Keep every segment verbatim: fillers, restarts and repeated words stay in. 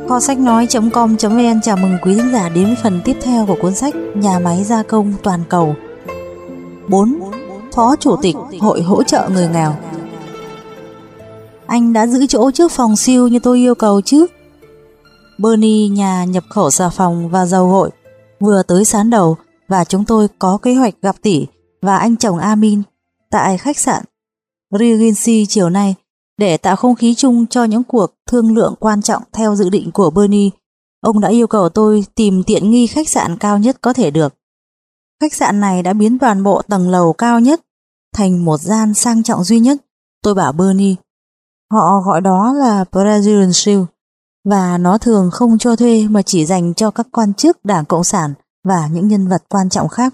Kho sách nói chấm com chấm vn chào mừng quý thính giả đến với phần tiếp theo của cuốn sách Nhà máy gia công toàn cầu. bốn. Phó Chủ tịch Hội hỗ trợ người nghèo. Anh đã giữ chỗ trước phòng siêu như tôi yêu cầu chứ? Bernie, nhà nhập khẩu xà phòng và dầu gội, vừa tới sán đầu và chúng tôi có kế hoạch gặp tỷ và anh chồng Amin tại khách sạn Regency chiều nay để tạo không khí chung cho những cuộc thương lượng quan trọng. Theo dự định của Bernie, ông đã yêu cầu tôi tìm tiện nghi khách sạn cao nhất có thể được. Khách sạn này đã biến toàn bộ tầng lầu cao nhất thành một gian sang trọng duy nhất. Tôi bảo Bernie, họ gọi đó là President Suite và nó thường không cho thuê mà chỉ dành cho các quan chức Đảng Cộng sản và những nhân vật quan trọng khác.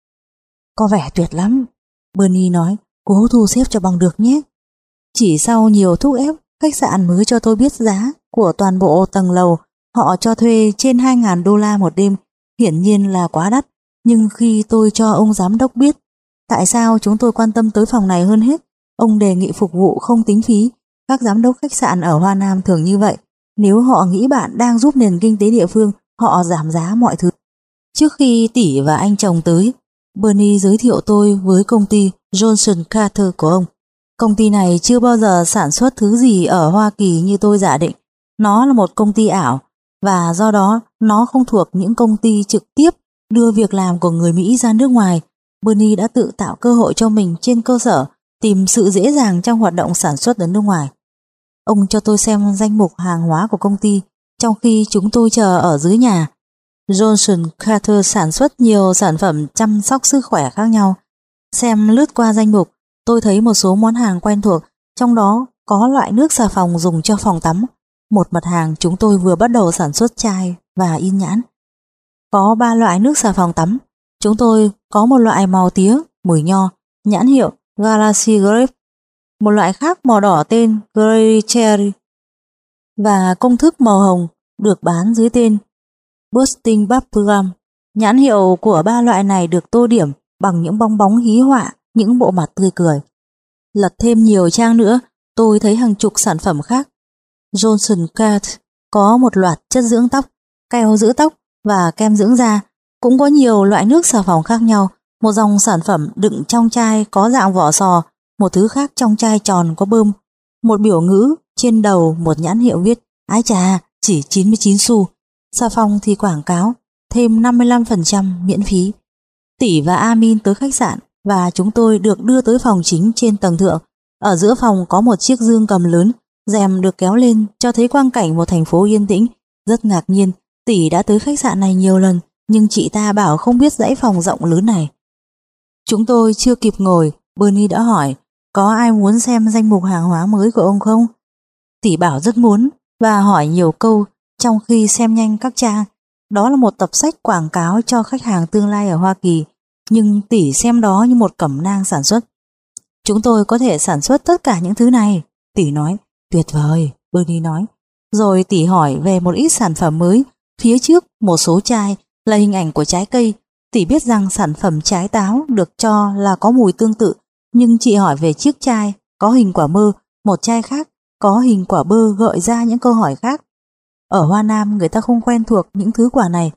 Có vẻ tuyệt lắm, Bernie nói, cố thu xếp cho bằng được nhé. Chỉ sau nhiều thúc ép, khách sạn mới cho tôi biết giá của toàn bộ tầng lầu. Họ cho thuê trên hai nghìn đô la một đêm, hiển nhiên là quá đắt. Nhưng khi tôi cho ông giám đốc biết tại sao chúng tôi quan tâm tới phòng này hơn hết, ông đề nghị phục vụ không tính phí. Các giám đốc khách sạn ở Hoa Nam thường như vậy. Nếu họ nghĩ bạn đang giúp nền kinh tế địa phương, họ giảm giá mọi thứ. Trước khi tỷ và anh chồng tới, Bernie giới thiệu tôi với công ty Johnson Carter của ông. Công ty này chưa bao giờ sản xuất thứ gì ở Hoa Kỳ như tôi giả định. Nó là một công ty ảo và do đó nó không thuộc những công ty trực tiếp đưa việc làm của người Mỹ ra nước ngoài. Bernie đã tự tạo cơ hội cho mình trên cơ sở tìm sự dễ dàng trong hoạt động sản xuất ở nước ngoài. Ông cho tôi xem danh mục hàng hóa của công ty trong khi chúng tôi chờ ở dưới nhà. Johnson Carter sản xuất nhiều sản phẩm chăm sóc sức khỏe khác nhau. Xem lướt qua danh mục, tôi thấy một số món hàng quen thuộc, trong đó có loại nước xà phòng dùng cho phòng tắm, một mặt hàng chúng tôi vừa bắt đầu sản xuất chai và in nhãn. Có ba loại nước xà phòng tắm, chúng tôi có một loại màu tía, mùi nho, nhãn hiệu Galaxy Grape, một loại khác màu đỏ tên Grey Cherry và công thức màu hồng được bán dưới tên Bursting Bubblegum. Nhãn hiệu của ba loại này được tô điểm bằng những bong bóng hí họa, những bộ mặt tươi cười. Lật thêm nhiều trang nữa, tôi thấy hàng chục sản phẩm khác. Johnson Carter có một loạt chất dưỡng tóc, keo giữ tóc và kem dưỡng da, cũng có nhiều loại nước xà phòng khác nhau. Một dòng sản phẩm đựng trong chai có dạng vỏ sò, một thứ khác trong chai tròn có bơm, một biểu ngữ trên đầu một nhãn hiệu viết ái chà chỉ chín mươi chín xu. Xà phòng thì quảng cáo thêm năm mươi lăm phần trăm miễn phí. Tỷ và Amin tới khách sạn và chúng tôi được đưa tới phòng chính trên tầng thượng. Ở giữa phòng có một chiếc dương cầm lớn, rèm được kéo lên cho thấy quang cảnh một thành phố yên tĩnh. Rất ngạc nhiên, Tỷ đã tới khách sạn này nhiều lần, nhưng chị ta bảo không biết dãy phòng rộng lớn này. Chúng tôi chưa kịp ngồi, Bernie đã hỏi, có ai muốn xem danh mục hàng hóa mới của ông không? Tỷ bảo rất muốn và hỏi nhiều câu trong khi xem nhanh các trang. Đó là một tập sách quảng cáo cho khách hàng tương lai ở Hoa Kỳ, nhưng Tỷ xem đó như một cẩm nang sản xuất. Chúng tôi có thể sản xuất tất cả những thứ này, Tỷ nói. Tuyệt vời, Bernie nói. Rồi Tỷ hỏi về một ít sản phẩm mới. Phía trước một số chai là hình ảnh của trái cây. Tỷ biết rằng sản phẩm trái táo được cho là có mùi tương tự, nhưng chị hỏi về chiếc chai có hình quả mơ, một chai khác có hình quả bơ gợi ra những câu hỏi khác. Ở Hoa Nam người ta không quen thuộc những thứ quả này.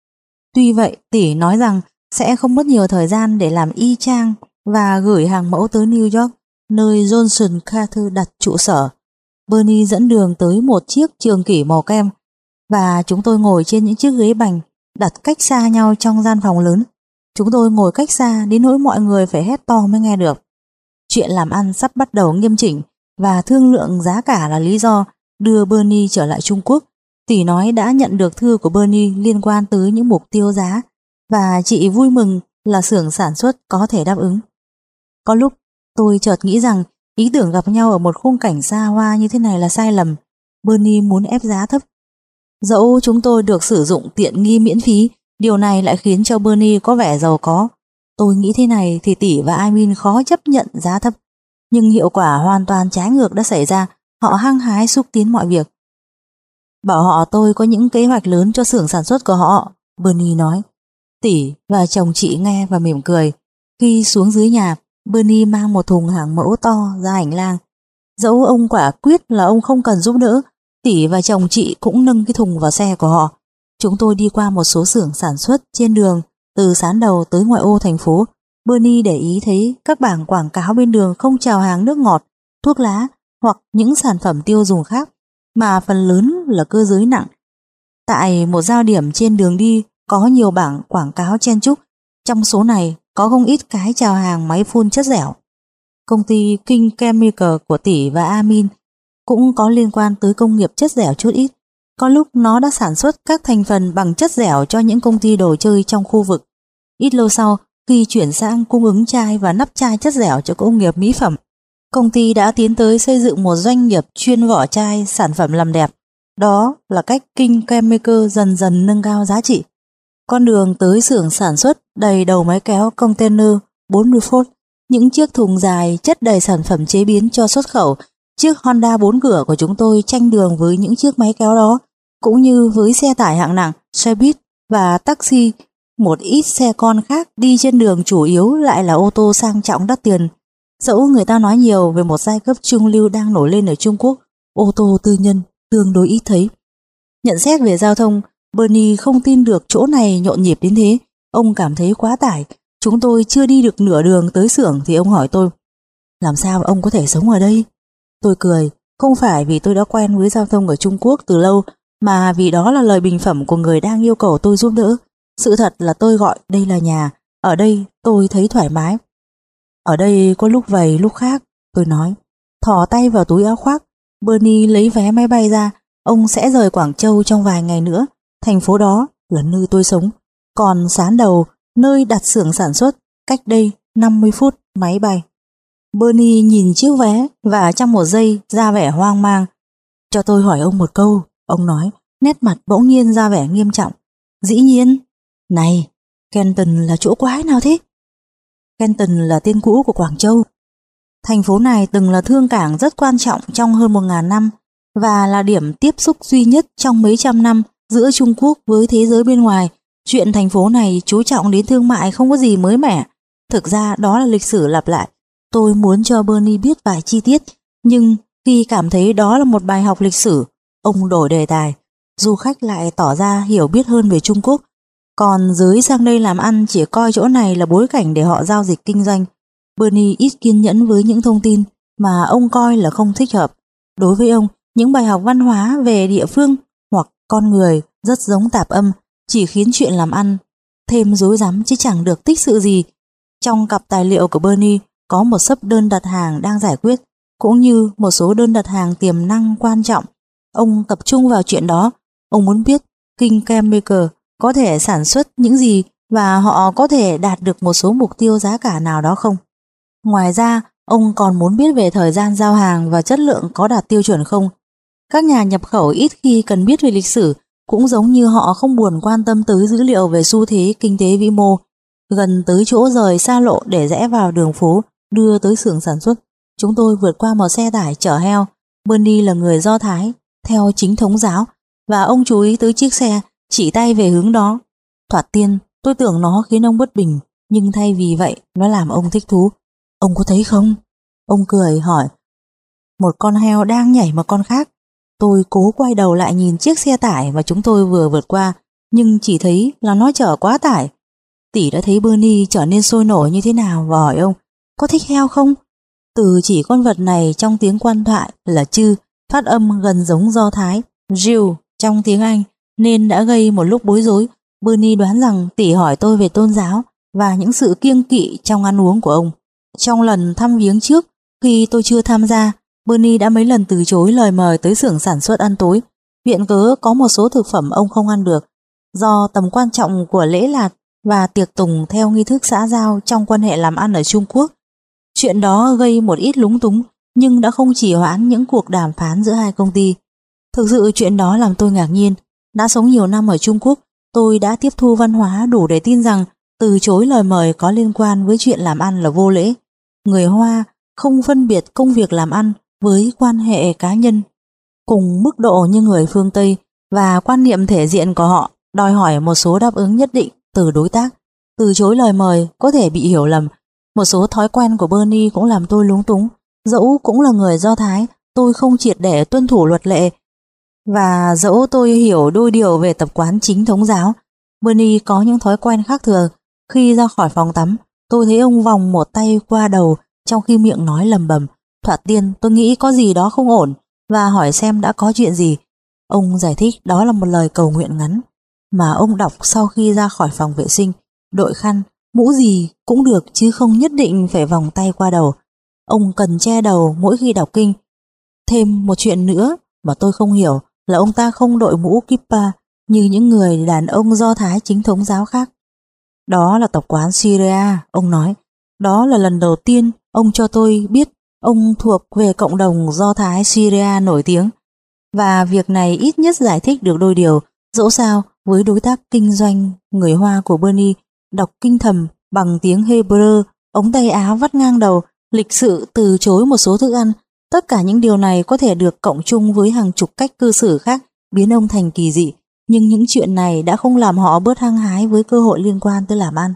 Tuy vậy, Tỷ nói rằng sẽ không mất nhiều thời gian để làm y chang và gửi hàng mẫu tới New York, nơi Johnson Carter đặt trụ sở. Bernie dẫn đường tới một chiếc trường kỷ màu kem và chúng tôi ngồi trên những chiếc ghế bành đặt cách xa nhau trong gian phòng lớn. Chúng tôi ngồi cách xa đến nỗi mọi người phải hét to mới nghe được. Chuyện làm ăn sắp bắt đầu nghiêm chỉnh và thương lượng giá cả là lý do đưa Bernie trở lại Trung Quốc. Tỷ nói đã nhận được thư của Bernie liên quan tới những mục tiêu giá và chị vui mừng là xưởng sản xuất có thể đáp ứng. Có lúc tôi chợt nghĩ rằng ý tưởng gặp nhau ở một khung cảnh xa hoa như thế này là sai lầm. Bernie muốn ép giá thấp. Dẫu chúng tôi được sử dụng tiện nghi miễn phí, điều này lại khiến cho Bernie có vẻ giàu có. Tôi nghĩ thế này thì Tỷ và Amin khó chấp nhận giá thấp. Nhưng hiệu quả hoàn toàn trái ngược đã xảy ra. Họ hăng hái xúc tiến mọi việc. Bảo họ tôi có những kế hoạch lớn cho xưởng sản xuất của họ, Bernie nói. Tỷ và chồng chị nghe và mỉm cười. Khi xuống dưới nhà, Bernie mang một thùng hàng mẫu to ra hành lang. Dẫu ông quả quyết là ông không cần giúp đỡ, Tỷ và chồng chị cũng nâng cái thùng vào xe của họ. Chúng tôi đi qua một số xưởng sản xuất trên đường từ Sán Đầu tới ngoại ô thành phố. Bernie để ý thấy các bảng quảng cáo bên đường không chào hàng nước ngọt, thuốc lá hoặc những sản phẩm tiêu dùng khác, mà phần lớn là cơ giới nặng. Tại một giao điểm trên đường đi có nhiều bảng quảng cáo chen chúc, trong số này có không ít cái chào hàng máy phun chất dẻo. Công ty King Chemical của Tỷ và Amin cũng có liên quan tới công nghiệp chất dẻo chút ít. Có lúc nó đã sản xuất các thành phần bằng chất dẻo cho những công ty đồ chơi trong khu vực. Ít lâu sau, khi chuyển sang cung ứng chai và nắp chai chất dẻo cho công nghiệp mỹ phẩm, công ty đã tiến tới xây dựng một doanh nghiệp chuyên vỏ chai sản phẩm làm đẹp. Đó là cách King Chemical dần dần nâng cao giá trị. Con đường tới xưởng sản xuất đầy đầu máy kéo container bốn mươi phút, những chiếc thùng dài chất đầy sản phẩm chế biến cho xuất khẩu. Chiếc Honda bốn cửa của chúng tôi tranh đường với những chiếc máy kéo đó, cũng như với xe tải hạng nặng, xe buýt và taxi. Một ít xe con khác đi trên đường chủ yếu lại là ô tô sang trọng đắt tiền. Dẫu người ta nói nhiều về một giai cấp trung lưu đang nổi lên ở Trung Quốc, ô tô tư nhân tương đối ít thấy. Nhận xét về giao thông, Bernie không tin được chỗ này nhộn nhịp đến thế. Ông cảm thấy quá tải. Chúng tôi chưa đi được nửa đường tới xưởng thì ông hỏi tôi, làm sao ông có thể sống ở đây? Tôi cười, không phải vì tôi đã quen với giao thông ở Trung Quốc từ lâu, mà vì đó là lời bình phẩm của người đang yêu cầu tôi giúp đỡ. Sự thật là tôi gọi đây là nhà, ở đây tôi thấy thoải mái. Ở đây có lúc vầy lúc khác, tôi nói. Thò tay vào túi áo khoác, Bernie lấy vé máy bay ra. Ông sẽ rời Quảng Châu trong vài ngày nữa. Thành phố đó là nơi tôi sống. Còn Sán Đầu, nơi đặt xưởng sản xuất, cách đây năm mươi phút máy bay. Bernie nhìn chiếc vé và trong một giây ra vẻ hoang mang. Cho tôi hỏi ông một câu, ông nói, nét mặt bỗng nhiên ra vẻ nghiêm trọng. Dĩ nhiên. Này, Canton là chỗ quái nào thế? Canton là tên cũ của Quảng Châu. Thành phố này từng là thương cảng rất quan trọng trong hơn một ngàn năm và là điểm tiếp xúc duy nhất trong mấy trăm năm giữa Trung Quốc với thế giới bên ngoài. Chuyện thành phố này chú trọng đến thương mại không có gì mới mẻ. Thực ra đó là lịch sử lặp lại. Tôi muốn cho Bernie biết vài chi tiết, nhưng khi cảm thấy đó là một bài học lịch sử, ông đổi đề tài. Du khách lại tỏ ra hiểu biết hơn về Trung Quốc, còn giới sang đây làm ăn chỉ coi chỗ này là bối cảnh để họ giao dịch kinh doanh. Bernie ít kiên nhẫn với những thông tin mà ông coi là không thích hợp. Đối với ông, những bài học văn hóa về địa phương hoặc con người rất giống tạp âm, chỉ khiến chuyện làm ăn thêm rối rắm chứ chẳng được tích sự gì. Trong cặp tài liệu của Bernie có một xấp đơn đặt hàng đang giải quyết, cũng như một số đơn đặt hàng tiềm năng quan trọng. Ông tập trung vào chuyện đó. Ông muốn biết King Chemical có thể sản xuất những gì và họ có thể đạt được một số mục tiêu giá cả nào đó không. Ngoài ra, ông còn muốn biết về thời gian giao hàng và chất lượng có đạt tiêu chuẩn không. Các nhà nhập khẩu ít khi cần biết về lịch sử, cũng giống như họ không buồn quan tâm tới dữ liệu về xu thế kinh tế vĩ mô. Gần tới chỗ rời xa lộ để rẽ vào đường phố đưa tới xưởng sản xuất, chúng tôi vượt qua một xe tải chở heo. Bernie là người Do Thái theo chính thống giáo và ông chú ý tới chiếc xe, chỉ tay về hướng đó. Thoạt tiên tôi tưởng nó khiến ông bất bình, nhưng thay vì vậy nó làm ông thích thú. Ông có thấy không? Ông cười hỏi. Một con heo đang nhảy một con khác. Tôi cố quay đầu lại nhìn chiếc xe tải mà chúng tôi vừa vượt qua, nhưng chỉ thấy là nó chở quá tải. Tỷ đã thấy Bernie trở nên sôi nổi như thế nào và hỏi ông, có thích heo không? Từ chỉ con vật này trong tiếng quan thoại là chư, phát âm gần giống Do Thái, Jew trong tiếng Anh, nên đã gây một lúc bối rối. Bernie đoán rằng tỷ hỏi tôi về tôn giáo và những sự kiêng kỵ trong ăn uống của ông. Trong lần thăm viếng trước, khi tôi chưa tham gia, Bernie đã mấy lần từ chối lời mời tới xưởng sản xuất ăn tối, viện cớ có một số thực phẩm ông không ăn được, do tầm quan trọng của lễ lạt và tiệc tùng theo nghi thức xã giao trong quan hệ làm ăn ở Trung Quốc. Chuyện đó gây một ít lúng túng, nhưng đã không trì hoãn những cuộc đàm phán giữa hai công ty. Thực sự chuyện đó làm tôi ngạc nhiên. Đã sống nhiều năm ở Trung Quốc, tôi đã tiếp thu văn hóa đủ để tin rằng từ chối lời mời có liên quan với chuyện làm ăn là vô lễ. Người Hoa không phân biệt công việc làm ăn với quan hệ cá nhân cùng mức độ như người phương Tây, và quan niệm thể diện của họ đòi hỏi một số đáp ứng nhất định từ đối tác. Từ chối lời mời có thể bị hiểu lầm. Một số thói quen của Bernie cũng làm tôi lúng túng. Dẫu cũng là người Do Thái, tôi không triệt để tuân thủ luật lệ. Và dẫu tôi hiểu đôi điều về tập quán chính thống giáo, Bernie có những thói quen khác thường. Khi ra khỏi phòng tắm, tôi thấy ông vòng một tay qua đầu trong khi miệng nói lầm bầm. Thoạt tiên tôi nghĩ có gì đó không ổn và hỏi xem đã có chuyện gì. Ông giải thích đó là một lời cầu nguyện ngắn mà ông đọc sau khi ra khỏi phòng vệ sinh. Đội khăn, mũ gì cũng được chứ không nhất định phải vòng tay qua đầu. Ông cần che đầu mỗi khi đọc kinh. Thêm một chuyện nữa mà tôi không hiểu là ông ta không đội mũ kippa như những người đàn ông Do Thái chính thống giáo khác. Đó là tập quán Syria, ông nói. Đó là lần đầu tiên ông cho tôi biết ông thuộc về cộng đồng Do Thái Syria nổi tiếng. Và việc này ít nhất giải thích được đôi điều. Dẫu sao, với đối tác kinh doanh người Hoa của Bernie đọc kinh thầm bằng tiếng Hebrew, ống tay áo vắt ngang đầu, lịch sự từ chối một số thức ăn. Tất cả những điều này có thể được cộng chung với hàng chục cách cư xử khác biến ông thành kỳ dị. Nhưng những chuyện này đã không làm họ bớt hăng hái với cơ hội liên quan tới làm ăn.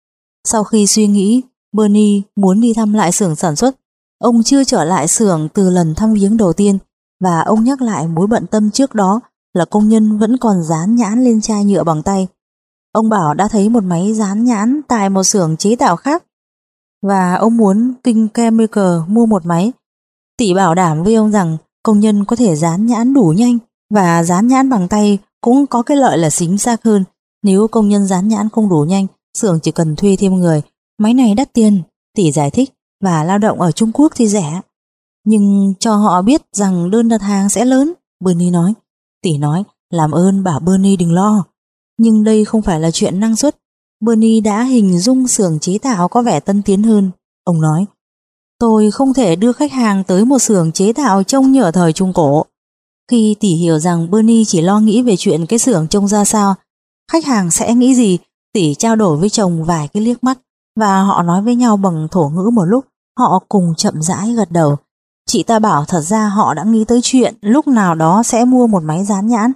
Sau khi suy nghĩ, Bernie muốn đi thăm lại xưởng sản xuất. Ông chưa trở lại xưởng từ lần thăm viếng đầu tiên, và ông nhắc lại mối bận tâm trước đó là công nhân vẫn còn dán nhãn lên chai nhựa bằng tay. Ông bảo đã thấy một máy dán nhãn tại một xưởng chế tạo khác, và ông muốn King Chemical mua một máy. Tỷ bảo đảm với ông rằng công nhân có thể dán nhãn đủ nhanh, và dán nhãn bằng tay cũng có cái lợi là chính xác hơn. Nếu công nhân dán nhãn không đủ nhanh, xưởng chỉ cần thuê thêm người. Máy này đắt tiền, Tỷ giải thích, và lao động ở Trung Quốc thì rẻ. Nhưng cho họ biết rằng đơn đặt hàng sẽ lớn, Bernie nói. Tỷ nói, làm ơn bảo Bernie đừng lo. Nhưng đây không phải là chuyện năng suất. Bernie đã hình dung xưởng chế tạo có vẻ tân tiến hơn. Ông nói, tôi không thể đưa khách hàng tới một xưởng chế tạo trông như ở thời Trung Cổ. Khi Tỷ hiểu rằng Bernie chỉ lo nghĩ về chuyện cái xưởng trông ra sao, khách hàng sẽ nghĩ gì, Tỷ trao đổi với chồng vài cái liếc mắt, và họ nói với nhau bằng thổ ngữ một lúc. Họ cùng chậm rãi gật đầu. Chị ta bảo thật ra họ đã nghĩ tới chuyện lúc nào đó sẽ mua một máy dán nhãn,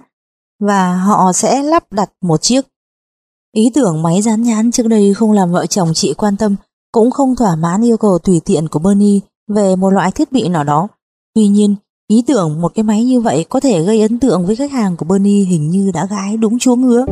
và họ sẽ lắp đặt một chiếc. Ý tưởng máy dán nhãn trước đây không làm vợ chồng chị quan tâm, cũng không thỏa mãn yêu cầu tùy tiện của Bernie về một loại thiết bị nào đó. Tuy nhiên, ý tưởng một cái máy như vậy có thể gây ấn tượng với khách hàng của Bernie hình như đã gái đúng chúa ngứa.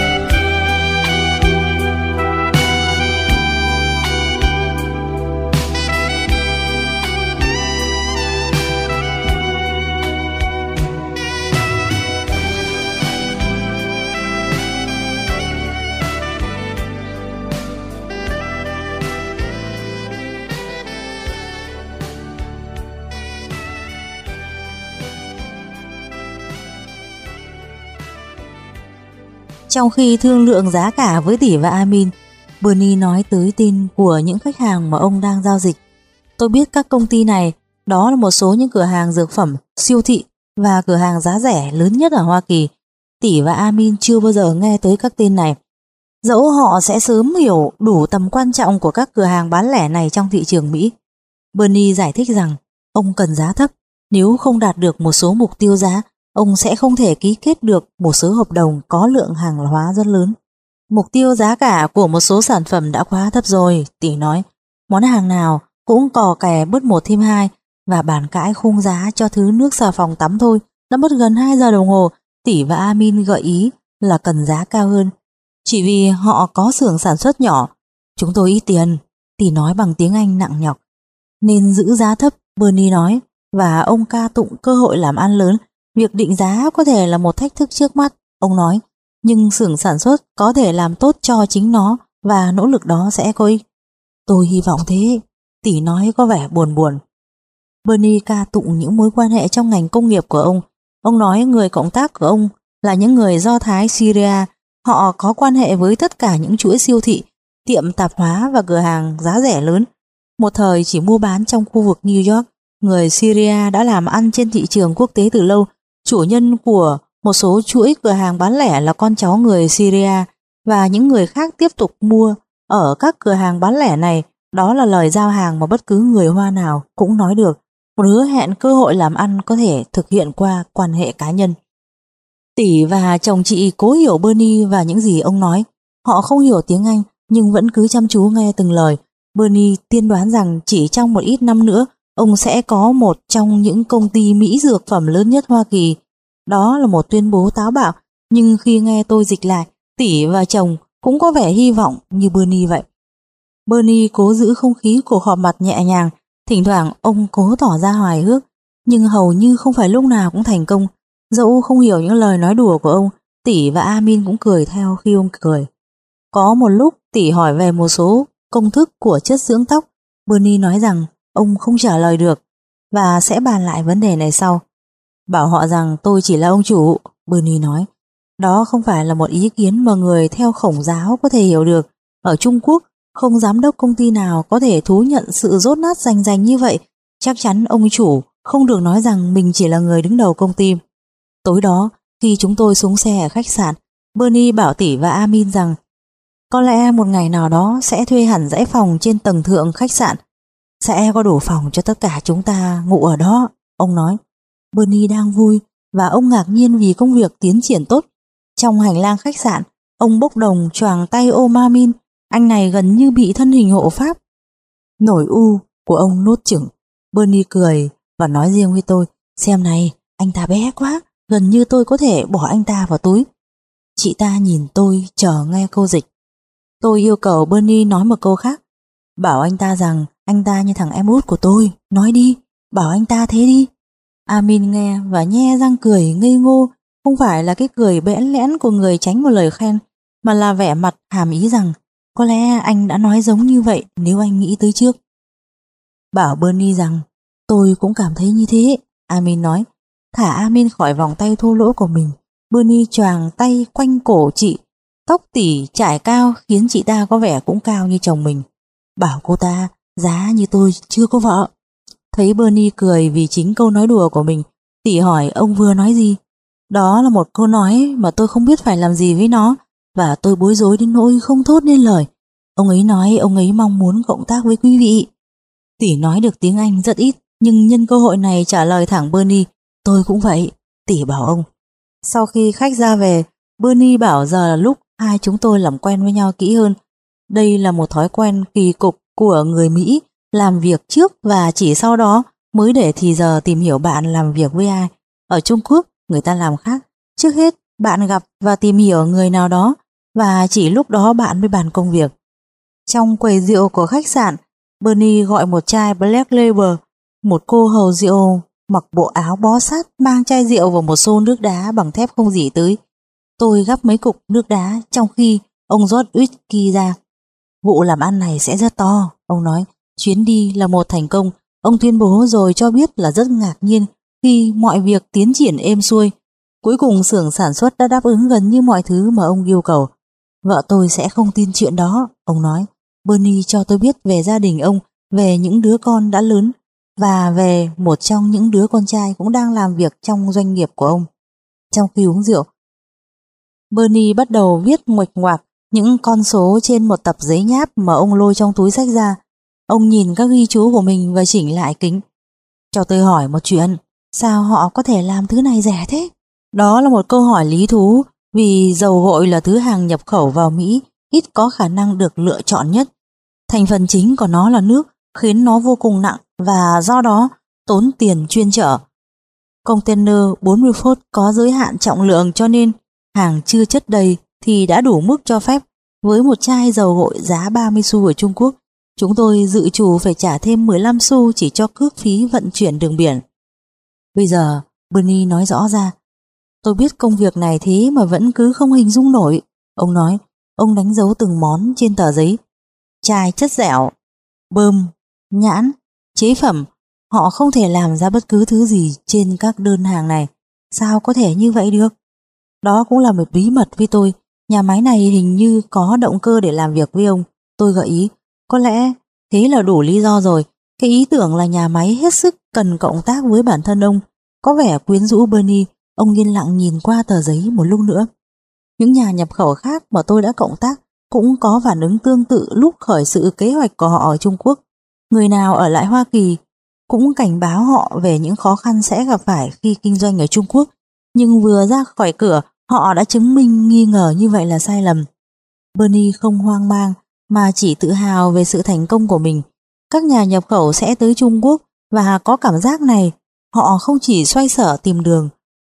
Trong khi thương lượng giá cả với Tỷ và Amin, Bernie nói tới tên của những khách hàng mà ông đang giao dịch. Tôi biết các công ty này, đó là một số những cửa hàng dược phẩm, siêu thị và cửa hàng giá rẻ lớn nhất ở Hoa Kỳ. Tỷ và Amin chưa bao giờ nghe tới các tên này. Dẫu họ sẽ sớm hiểu đủ tầm quan trọng của các cửa hàng bán lẻ này trong thị trường Mỹ. Bernie giải thích rằng ông cần giá thấp. Nếu không đạt được một số mục tiêu giá, ông sẽ không thể ký kết được một số hợp đồng có lượng hàng hóa rất lớn. Mục tiêu giá cả của một số sản phẩm đã quá thấp rồi, Tỷ nói. Món hàng nào cũng cò kè bớt một thêm hai, và bàn cãi khung giá cho thứ nước xà phòng tắm thôi đã mất gần hai giờ đồng hồ. Tỷ và Amin gợi ý là cần giá cao hơn, chỉ vì họ có xưởng sản xuất nhỏ. Chúng tôi ít tiền, Tỷ nói bằng tiếng Anh nặng nhọc. Nên giữ giá thấp, Bernie nói, và ông ca tụng cơ hội làm ăn lớn. Việc định giá có thể là một thách thức trước mắt, ông nói, nhưng xưởng sản xuất có thể làm tốt cho chính nó, và nỗ lực đó sẽ có ích. Tôi hy vọng thế, Tỷ nói có vẻ buồn buồn. Bernie ca tụng những mối quan hệ trong ngành công nghiệp của ông. Ông nói người cộng tác của ông là những người Do Thái Syria. Họ có quan hệ với tất cả những chuỗi siêu thị, tiệm tạp hóa và cửa hàng giá rẻ lớn. Một thời chỉ mua bán trong khu vực New York, người Syria đã làm ăn trên thị trường quốc tế từ lâu. Chủ nhân của một số chuỗi cửa hàng bán lẻ là con cháu người Syria, và những người khác tiếp tục mua ở các cửa hàng bán lẻ này. Đó là lời giao hàng mà bất cứ người Hoa nào cũng nói được. Một hứa hẹn cơ hội làm ăn có thể thực hiện qua quan hệ cá nhân. Tỷ và chồng chị cố hiểu Bernie và những gì ông nói. Họ không hiểu tiếng Anh nhưng vẫn cứ chăm chú nghe từng lời. Bernie tiên đoán rằng chỉ trong một ít năm nữa, ông sẽ có một trong những công ty Mỹ dược phẩm lớn nhất Hoa Kỳ. Đó là một tuyên bố táo bạo, nhưng khi nghe tôi dịch lại, tỷ và chồng cũng có vẻ hy vọng như Bernie vậy. Bernie cố giữ không khí cuộc họp mặt nhẹ nhàng, thỉnh thoảng ông cố tỏ ra hài hước, nhưng hầu như không phải lúc nào cũng thành công. Dẫu không hiểu những lời nói đùa của ông, tỷ và Amin cũng cười theo khi ông cười. Có một lúc tỷ hỏi về một số công thức của chất dưỡng tóc. Bernie nói rằng ông không trả lời được và sẽ bàn lại vấn đề này sau. Bảo họ rằng tôi chỉ là ông chủ, Bernie nói. Đó không phải là một ý kiến mà người theo Khổng giáo có thể hiểu được. Ở Trung Quốc, không giám đốc công ty nào có thể thú nhận sự dốt nát rành rành như vậy. Chắc chắn ông chủ không được nói rằng mình chỉ là người đứng đầu công ty. Tối đó, khi chúng tôi xuống xe ở khách sạn, Bernie bảo tỷ và Amin rằng có lẽ một ngày nào đó sẽ thuê hẳn dãy phòng trên tầng thượng khách sạn. Sẽ có đủ phòng cho tất cả chúng ta ngủ ở đó, ông nói. Bernie đang vui và ông ngạc nhiên vì công việc tiến triển tốt. Trong hành lang khách sạn, ông bốc đồng choàng tay ôm Amin. Anh này gần như bị thân hình hộ pháp. Nổi u của ông nốt chửng. Bernie cười và nói riêng với tôi, xem này, anh ta bé quá, gần như tôi có thể bỏ anh ta vào túi. Chị ta nhìn tôi chờ nghe câu dịch. Tôi yêu cầu Bernie nói một câu khác. Bảo anh ta rằng anh ta như thằng em út của tôi. Nói đi, bảo anh ta thế đi. Amin nghe và nhe răng cười ngây ngô. Không phải là cái cười bẽn lẽn của người tránh một lời khen, mà là vẻ mặt hàm ý rằng có lẽ anh đã nói giống như vậy nếu anh nghĩ tới trước. Bảo Bernie rằng tôi cũng cảm thấy như thế, Amin nói. Thả Amin khỏi vòng tay thô lỗ của mình, Bernie choàng tay quanh cổ chị. Tóc tỉ trải cao khiến chị ta có vẻ cũng cao như chồng mình. Bảo cô ta giá như tôi chưa có vợ. Thấy Bernie cười vì chính câu nói đùa của mình, tỉ hỏi ông vừa nói gì. Đó là một câu nói mà tôi không biết phải làm gì với nó, và tôi bối rối đến nỗi không thốt nên lời. Ông ấy nói ông ấy mong muốn cộng tác với quý vị. Tỷ nói được tiếng Anh rất ít, nhưng nhân cơ hội này trả lời thẳng Bernie, tôi cũng vậy, tỷ bảo ông. Sau khi khách ra về, Bernie bảo giờ là lúc hai chúng tôi làm quen với nhau kỹ hơn. Đây là một thói quen kỳ cục của người Mỹ, làm việc trước và chỉ sau đó mới để thì giờ tìm hiểu bạn làm việc với ai. Ở Trung Quốc, người ta làm khác. Trước hết, bạn gặp và tìm hiểu người nào đó, và chỉ lúc đó bạn mới bàn công việc. Trong quầy rượu của khách sạn, Bernie gọi một chai Black Label. Một cô hầu rượu mặc bộ áo bó sát mang chai rượu và một xô nước đá bằng thép không dỉ tới. Tôi gắp mấy cục nước đá trong khi ông rót whisky ra. Vụ làm ăn này sẽ rất to, ông nói. Chuyến đi là một thành công. Ông tuyên bố rồi cho biết là rất ngạc nhiên khi mọi việc tiến triển êm xuôi. Cuối cùng xưởng sản xuất đã đáp ứng gần như mọi thứ mà ông yêu cầu. Vợ tôi sẽ không tin chuyện đó, ông nói. Bernie cho tôi biết về gia đình ông, về những đứa con đã lớn và về một trong những đứa con trai cũng đang làm việc trong doanh nghiệp của ông. Trong khi uống rượu, Bernie bắt đầu viết nguệch ngoạc những con số trên một tập giấy nháp mà ông lôi trong túi xách ra. Ông nhìn các ghi chú của mình và chỉnh lại kính. Cho tôi hỏi một chuyện, sao họ có thể làm thứ này rẻ thế? Đó là một câu hỏi lý thú, vì dầu gội là thứ hàng nhập khẩu vào Mỹ ít có khả năng được lựa chọn nhất. Thành phần chính của nó là nước, khiến nó vô cùng nặng và do đó tốn tiền chuyên chở. Container bốn mươi phút có giới hạn trọng lượng, cho nên hàng chưa chất đầy thì đã đủ mức cho phép. Với một chai dầu gội giá ba mươi xu ở Trung Quốc, chúng tôi dự trù phải trả thêm mười lăm xu chỉ cho cước phí vận chuyển đường biển. Bây giờ, Bernie nói rõ ra. Tôi biết công việc này thế mà vẫn cứ không hình dung nổi. Ông nói, ông đánh dấu từng món trên tờ giấy. Chai chất dẻo, bơm, nhãn, chế phẩm. Họ không thể làm ra bất cứ thứ gì trên các đơn hàng này. Sao có thể như vậy được? Đó cũng là một bí mật với tôi. Nhà máy này hình như có động cơ để làm việc với ông. Tôi gợi ý, có lẽ thế là đủ lý do rồi. Cái ý tưởng là nhà máy hết sức cần cộng tác với bản thân ông. Có vẻ quyến rũ Bernie. Ông yên lặng nhìn qua tờ giấy một lúc nữa. Những nhà nhập khẩu khác mà tôi đã cộng tác cũng có phản ứng tương tự lúc khởi sự kế hoạch của họ ở Trung Quốc. Người nào ở lại Hoa Kỳ cũng cảnh báo họ về những khó khăn sẽ gặp phải khi kinh doanh ở Trung Quốc, nhưng vừa ra khỏi cửa họ đã chứng minh nghi ngờ như vậy là sai lầm. Bernie không hoang mang mà chỉ tự hào về sự thành công của mình. Các nhà nhập khẩu sẽ tới Trung Quốc và có cảm giác này, họ không chỉ xoay sở tìm đường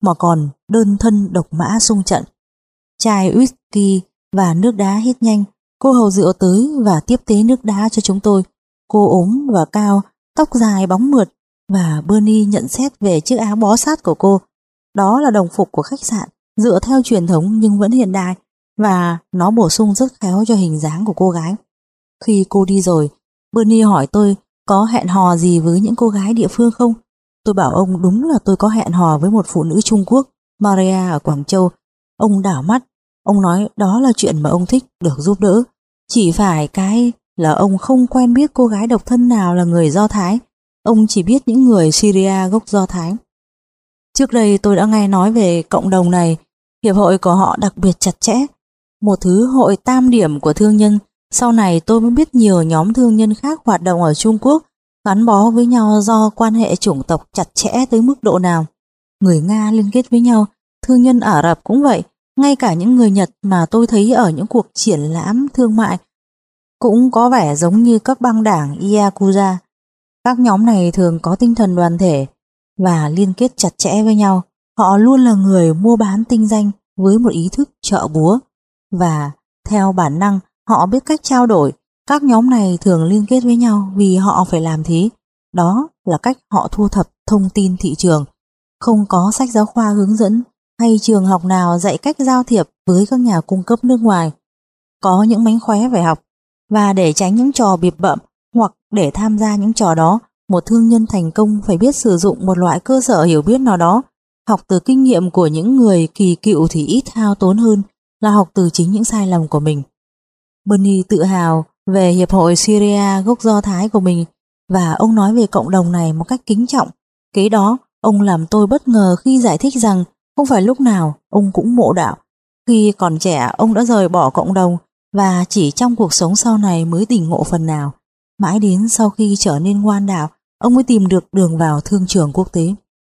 mà còn đơn thân độc mã xung trận. Chai whisky và nước đá hít nhanh, cô hầu rượu tới và tiếp tế nước đá cho chúng tôi. Cô ốm và cao, tóc dài bóng mượt, và Bernie nhận xét về chiếc áo bó sát của cô. Đó là đồng phục của khách sạn, dựa theo truyền thống nhưng vẫn hiện đại, và nó bổ sung rất khéo cho hình dáng của cô gái. Khi cô đi rồi, Bernie hỏi tôi có hẹn hò gì với những cô gái địa phương không. Tôi bảo ông đúng là tôi có hẹn hò với một phụ nữ Trung Quốc, Maria ở Quảng Châu. Ông đảo mắt, ông nói đó là chuyện mà ông thích được giúp đỡ. Chỉ phải cái là ông không quen biết cô gái độc thân nào là người Do Thái. Ông chỉ biết những người Syria gốc Do Thái. Trước đây tôi đã nghe nói về cộng đồng này, hiệp hội của họ đặc biệt chặt chẽ. Một thứ hội tam điểm của thương nhân. Sau này tôi mới biết nhiều nhóm thương nhân khác hoạt động ở Trung Quốc gắn bó với nhau do quan hệ chủng tộc chặt chẽ tới mức độ nào. Người Nga liên kết với nhau, thương nhân Ả Rập cũng vậy, ngay cả những người Nhật mà tôi thấy ở những cuộc triển lãm thương mại cũng có vẻ giống như các băng đảng Yakuza. Các nhóm này thường có tinh thần đoàn thể và liên kết chặt chẽ với nhau. Họ luôn là người mua bán tinh danh với một ý thức chợ búa, và theo bản năng họ biết cách trao đổi. Các nhóm này thường liên kết với nhau vì họ phải làm thế. Đó là cách họ thu thập thông tin thị trường. Không có sách giáo khoa hướng dẫn hay trường học nào dạy cách giao thiệp với các nhà cung cấp nước ngoài. Có những mánh khóe phải học, và để tránh những trò bịp bợm hoặc để tham gia những trò đó, một thương nhân thành công phải biết sử dụng một loại cơ sở hiểu biết nào đó. Học từ kinh nghiệm của những người kỳ cựu thì ít hao tốn hơn là học từ chính những sai lầm của mình. Bernie tự hào về hiệp hội Syria gốc Do Thái của mình, và ông nói về cộng đồng này một cách kính trọng. Kế đó, ông làm tôi bất ngờ khi giải thích rằng không phải lúc nào ông cũng mộ đạo. Khi còn trẻ, ông đã rời bỏ cộng đồng, và chỉ trong cuộc sống sau này mới tỉnh ngộ phần nào. Mãi đến sau khi trở nên ngoan đạo, ông mới tìm được đường vào thương trường quốc tế.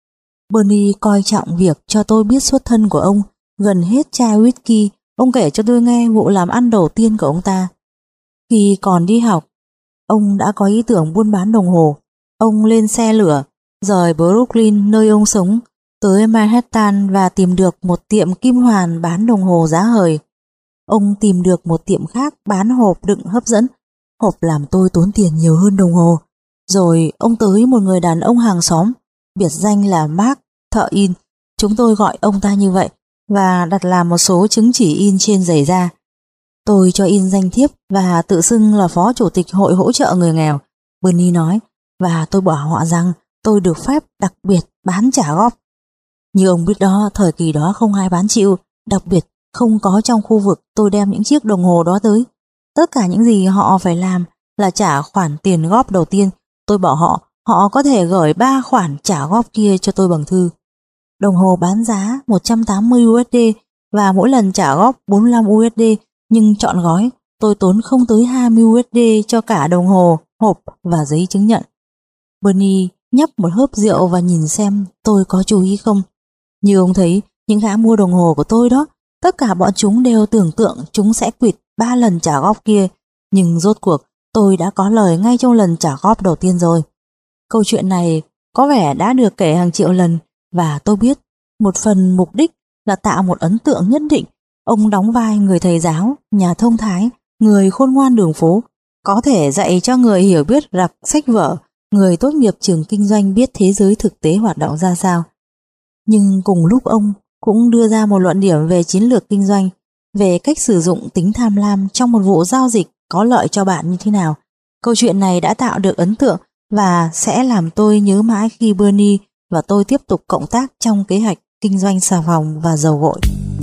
Bernie coi trọng việc cho tôi biết xuất thân của ông. Gần hết chai whisky, ông kể cho tôi nghe vụ làm ăn đầu tiên của ông ta. Khi còn đi học, ông đã có ý tưởng buôn bán đồng hồ. Ông lên xe lửa, rời Brooklyn nơi ông sống, tới Manhattan và tìm được một tiệm kim hoàn bán đồng hồ giá hời. Ông tìm được một tiệm khác bán hộp đựng hấp dẫn. Hộp làm tôi tốn tiền nhiều hơn đồng hồ. Rồi ông tới một người đàn ông hàng xóm, biệt danh là Mark, thợ in. Chúng tôi gọi ông ta như vậy, và đặt làm một số chứng chỉ in trên giày da. Tôi cho in danh thiếp và tự xưng là phó chủ tịch hội hỗ trợ người nghèo, Bernie nói, và tôi bảo họ rằng tôi được phép đặc biệt bán trả góp. Như ông biết đó, thời kỳ đó không ai bán chịu, đặc biệt không có trong khu vực tôi đem những chiếc đồng hồ đó tới. Tất cả những gì họ phải làm là trả khoản tiền góp đầu tiên. Tôi bảo họ, họ có thể gửi ba khoản trả góp kia cho tôi bằng thư. Đồng hồ bán giá một trăm tám mươi đô la và mỗi lần trả góp bốn mươi lăm đô la, nhưng chọn gói tôi tốn không tới hai mươi đô la cho cả đồng hồ, hộp và giấy chứng nhận. Bernie nhấp một hớp rượu và nhìn xem tôi có chú ý không. Như ông thấy, những gã mua đồng hồ của tôi đó, tất cả bọn chúng đều tưởng tượng chúng sẽ quỵt ba lần trả góp kia, nhưng rốt cuộc tôi đã có lời ngay trong lần trả góp đầu tiên rồi. Câu chuyện này có vẻ đã được kể hàng triệu lần, và tôi biết một phần mục đích là tạo một ấn tượng nhất định. Ông đóng vai người thầy giáo, nhà thông thái, người khôn ngoan đường phố, có thể dạy cho người hiểu biết đọc sách vở, người tốt nghiệp trường kinh doanh biết thế giới thực tế hoạt động ra sao. Nhưng cùng lúc ông cũng đưa ra một luận điểm về chiến lược kinh doanh, về cách sử dụng tính tham lam trong một vụ giao dịch có lợi cho bạn như thế nào. Câu chuyện này đã tạo được ấn tượng và sẽ làm tôi nhớ mãi khi Bernie và tôi tiếp tục cộng tác trong kế hoạch kinh doanh xà phòng và dầu gội.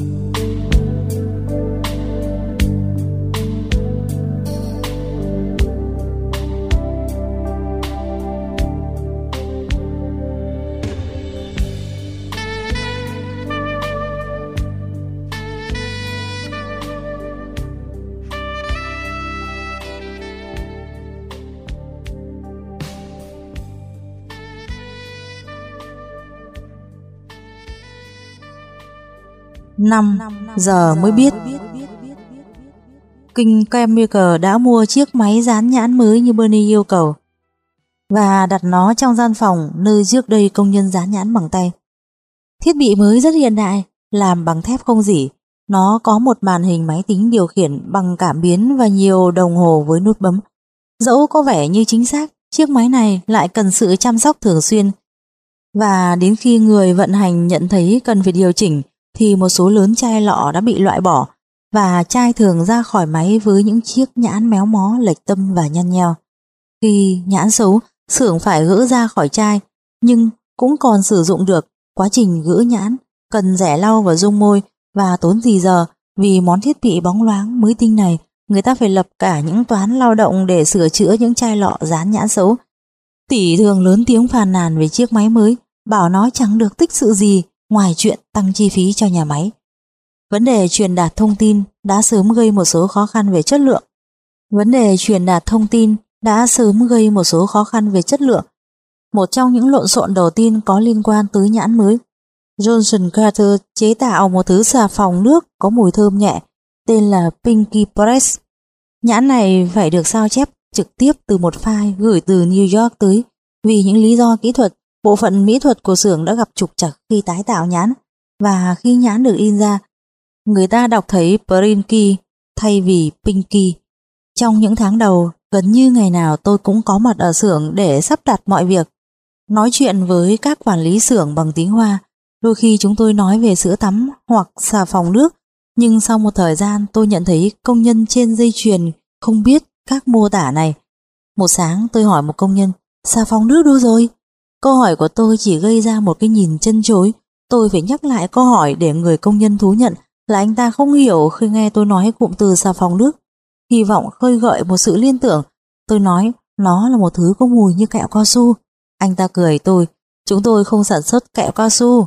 Năm giờ mới biết King Chemical đã mua chiếc máy dán nhãn mới như Bernie yêu cầu và đặt nó trong gian phòng nơi trước đây công nhân dán nhãn bằng tay. Thiết bị mới rất hiện đại, làm bằng thép không rỉ. Nó có một màn hình máy tính điều khiển bằng cảm biến và nhiều đồng hồ với nút bấm. Dẫu có vẻ như chính xác, chiếc máy này lại cần sự chăm sóc thường xuyên. Và đến khi người vận hành nhận thấy cần phải điều chỉnh thì một số lớn chai lọ đã bị loại bỏ và chai thường ra khỏi máy với những chiếc nhãn méo mó, lệch tâm và nhăn nheo. Khi nhãn xấu, xưởng phải gỡ ra khỏi chai, nhưng cũng còn sử dụng được. Quá trình gỡ nhãn cần rẻ lau và dung môi và tốn thì giờ, vì món thiết bị bóng loáng mới tinh này người ta phải lập cả những toán lao động để sửa chữa những chai lọ dán nhãn xấu. Tỷ thường lớn tiếng phàn nàn về chiếc máy mới, bảo nó chẳng được tích sự gì ngoài chuyện tăng chi phí cho nhà máy. Vấn đề truyền đạt thông tin đã sớm gây một số khó khăn về chất lượng. Vấn đề truyền đạt thông tin đã sớm gây một số khó khăn về chất lượng. Một trong những lộn xộn đầu tiên có liên quan tới nhãn mới. Johnson Carter chế tạo một thứ xà phòng nước có mùi thơm nhẹ, tên là Pinky Press. Nhãn này phải được sao chép trực tiếp từ một file gửi từ New York tới. Vì những lý do kỹ thuật, bộ phận mỹ thuật của xưởng đã gặp trục trặc khi tái tạo nhãn, và khi nhãn được in ra, người ta đọc thấy Pinky thay vì Pinky. Trong những tháng đầu, gần như ngày nào tôi cũng có mặt ở xưởng để sắp đặt mọi việc, nói chuyện với các quản lý xưởng bằng tiếng Hoa. Đôi khi chúng tôi nói về sữa tắm hoặc xà phòng nước, nhưng sau một thời gian tôi nhận thấy công nhân trên dây chuyền không biết các mô tả này. Một sáng tôi hỏi một công nhân, xà phòng nước đâu rồi? Câu hỏi của tôi chỉ gây ra một cái nhìn chân chối. Tôi phải nhắc lại câu hỏi để người công nhân thú nhận là anh ta không hiểu khi nghe tôi nói cụm từ xà phòng nước. Hy vọng khơi gợi một sự liên tưởng, tôi nói nó là một thứ có mùi như kẹo cao su. Anh ta cười tôi, chúng tôi không sản xuất kẹo cao su.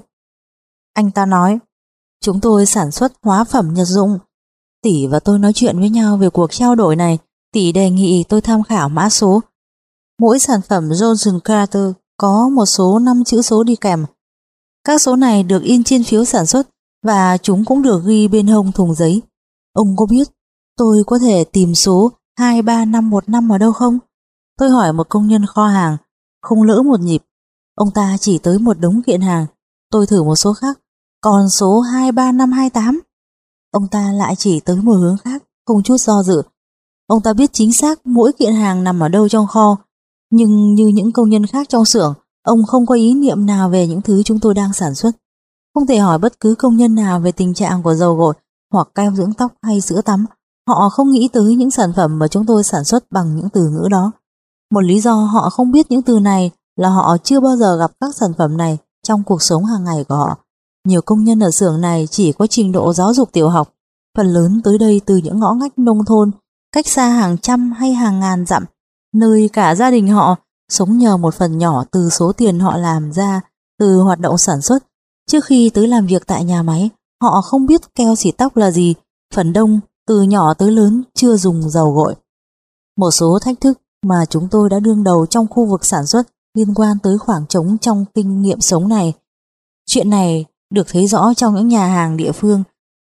Anh ta nói, chúng tôi sản xuất hóa phẩm nhật dụng. Tỷ và tôi nói chuyện với nhau về cuộc trao đổi này. Tỷ đề nghị tôi tham khảo mã số. Mỗi sản phẩm Johnson Carter có một số năm chữ số đi kèm. Các số này được in trên phiếu sản xuất và chúng cũng được ghi bên hông thùng giấy. Ông có biết tôi có thể tìm số hai ba năm một năm ở đâu không? Tôi hỏi một công nhân kho hàng, không lỡ một nhịp. Ông ta chỉ tới một đống kiện hàng. Tôi thử một số khác, còn số hai ba năm hai tám. Ông ta lại chỉ tới một hướng khác, không chút do dự. Ông ta biết chính xác mỗi kiện hàng nằm ở đâu trong kho, nhưng như những công nhân khác trong xưởng, ông không có ý niệm nào về những thứ chúng tôi đang sản xuất. Không thể hỏi bất cứ công nhân nào về tình trạng của dầu gội hoặc kem dưỡng tóc hay sữa tắm. Họ không nghĩ tới những sản phẩm mà chúng tôi sản xuất bằng những từ ngữ đó. Một lý do họ không biết những từ này là họ chưa bao giờ gặp các sản phẩm này trong cuộc sống hàng ngày của họ. Nhiều công nhân ở xưởng này chỉ có trình độ giáo dục tiểu học, phần lớn tới đây từ những ngõ ngách nông thôn, cách xa hàng trăm hay hàng ngàn dặm, nơi cả gia đình họ sống nhờ một phần nhỏ từ số tiền họ làm ra từ hoạt động sản xuất. Trước khi tới làm việc tại nhà máy, họ không biết keo xịt tóc là gì, phần đông từ nhỏ tới lớn chưa dùng dầu gội. Một số thách thức mà chúng tôi đã đương đầu trong khu vực sản xuất liên quan tới khoảng trống trong kinh nghiệm sống này. Chuyện này được thấy rõ trong những nhà hàng địa phương,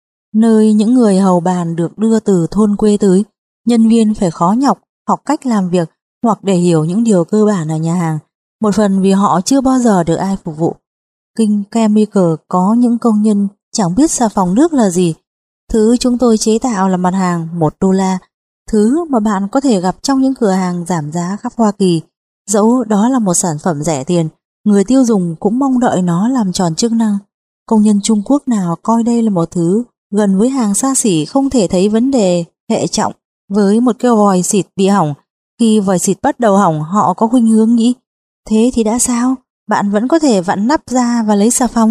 nơi những người hầu bàn được đưa từ thôn quê tới. Nhân viên phải khó nhọc học cách làm việc hoặc để hiểu những điều cơ bản ở nhà hàng, một phần vì họ chưa bao giờ được ai phục vụ. King Chemical có những công nhân chẳng biết xà phòng nước là gì. Thứ chúng tôi chế tạo là mặt hàng một đô la, thứ mà bạn có thể gặp trong những cửa hàng giảm giá khắp Hoa Kỳ. Dẫu đó là một sản phẩm rẻ tiền, người tiêu dùng cũng mong đợi nó làm tròn chức năng. Công nhân Trung Quốc nào coi đây là một thứ gần với hàng xa xỉ không thể thấy vấn đề hệ trọng với một cái vòi xịt bị hỏng. Khi vòi xịt bắt đầu hỏng, họ có khuynh hướng nghĩ, thế thì đã sao? Bạn vẫn có thể vặn nắp ra và lấy xà phòng.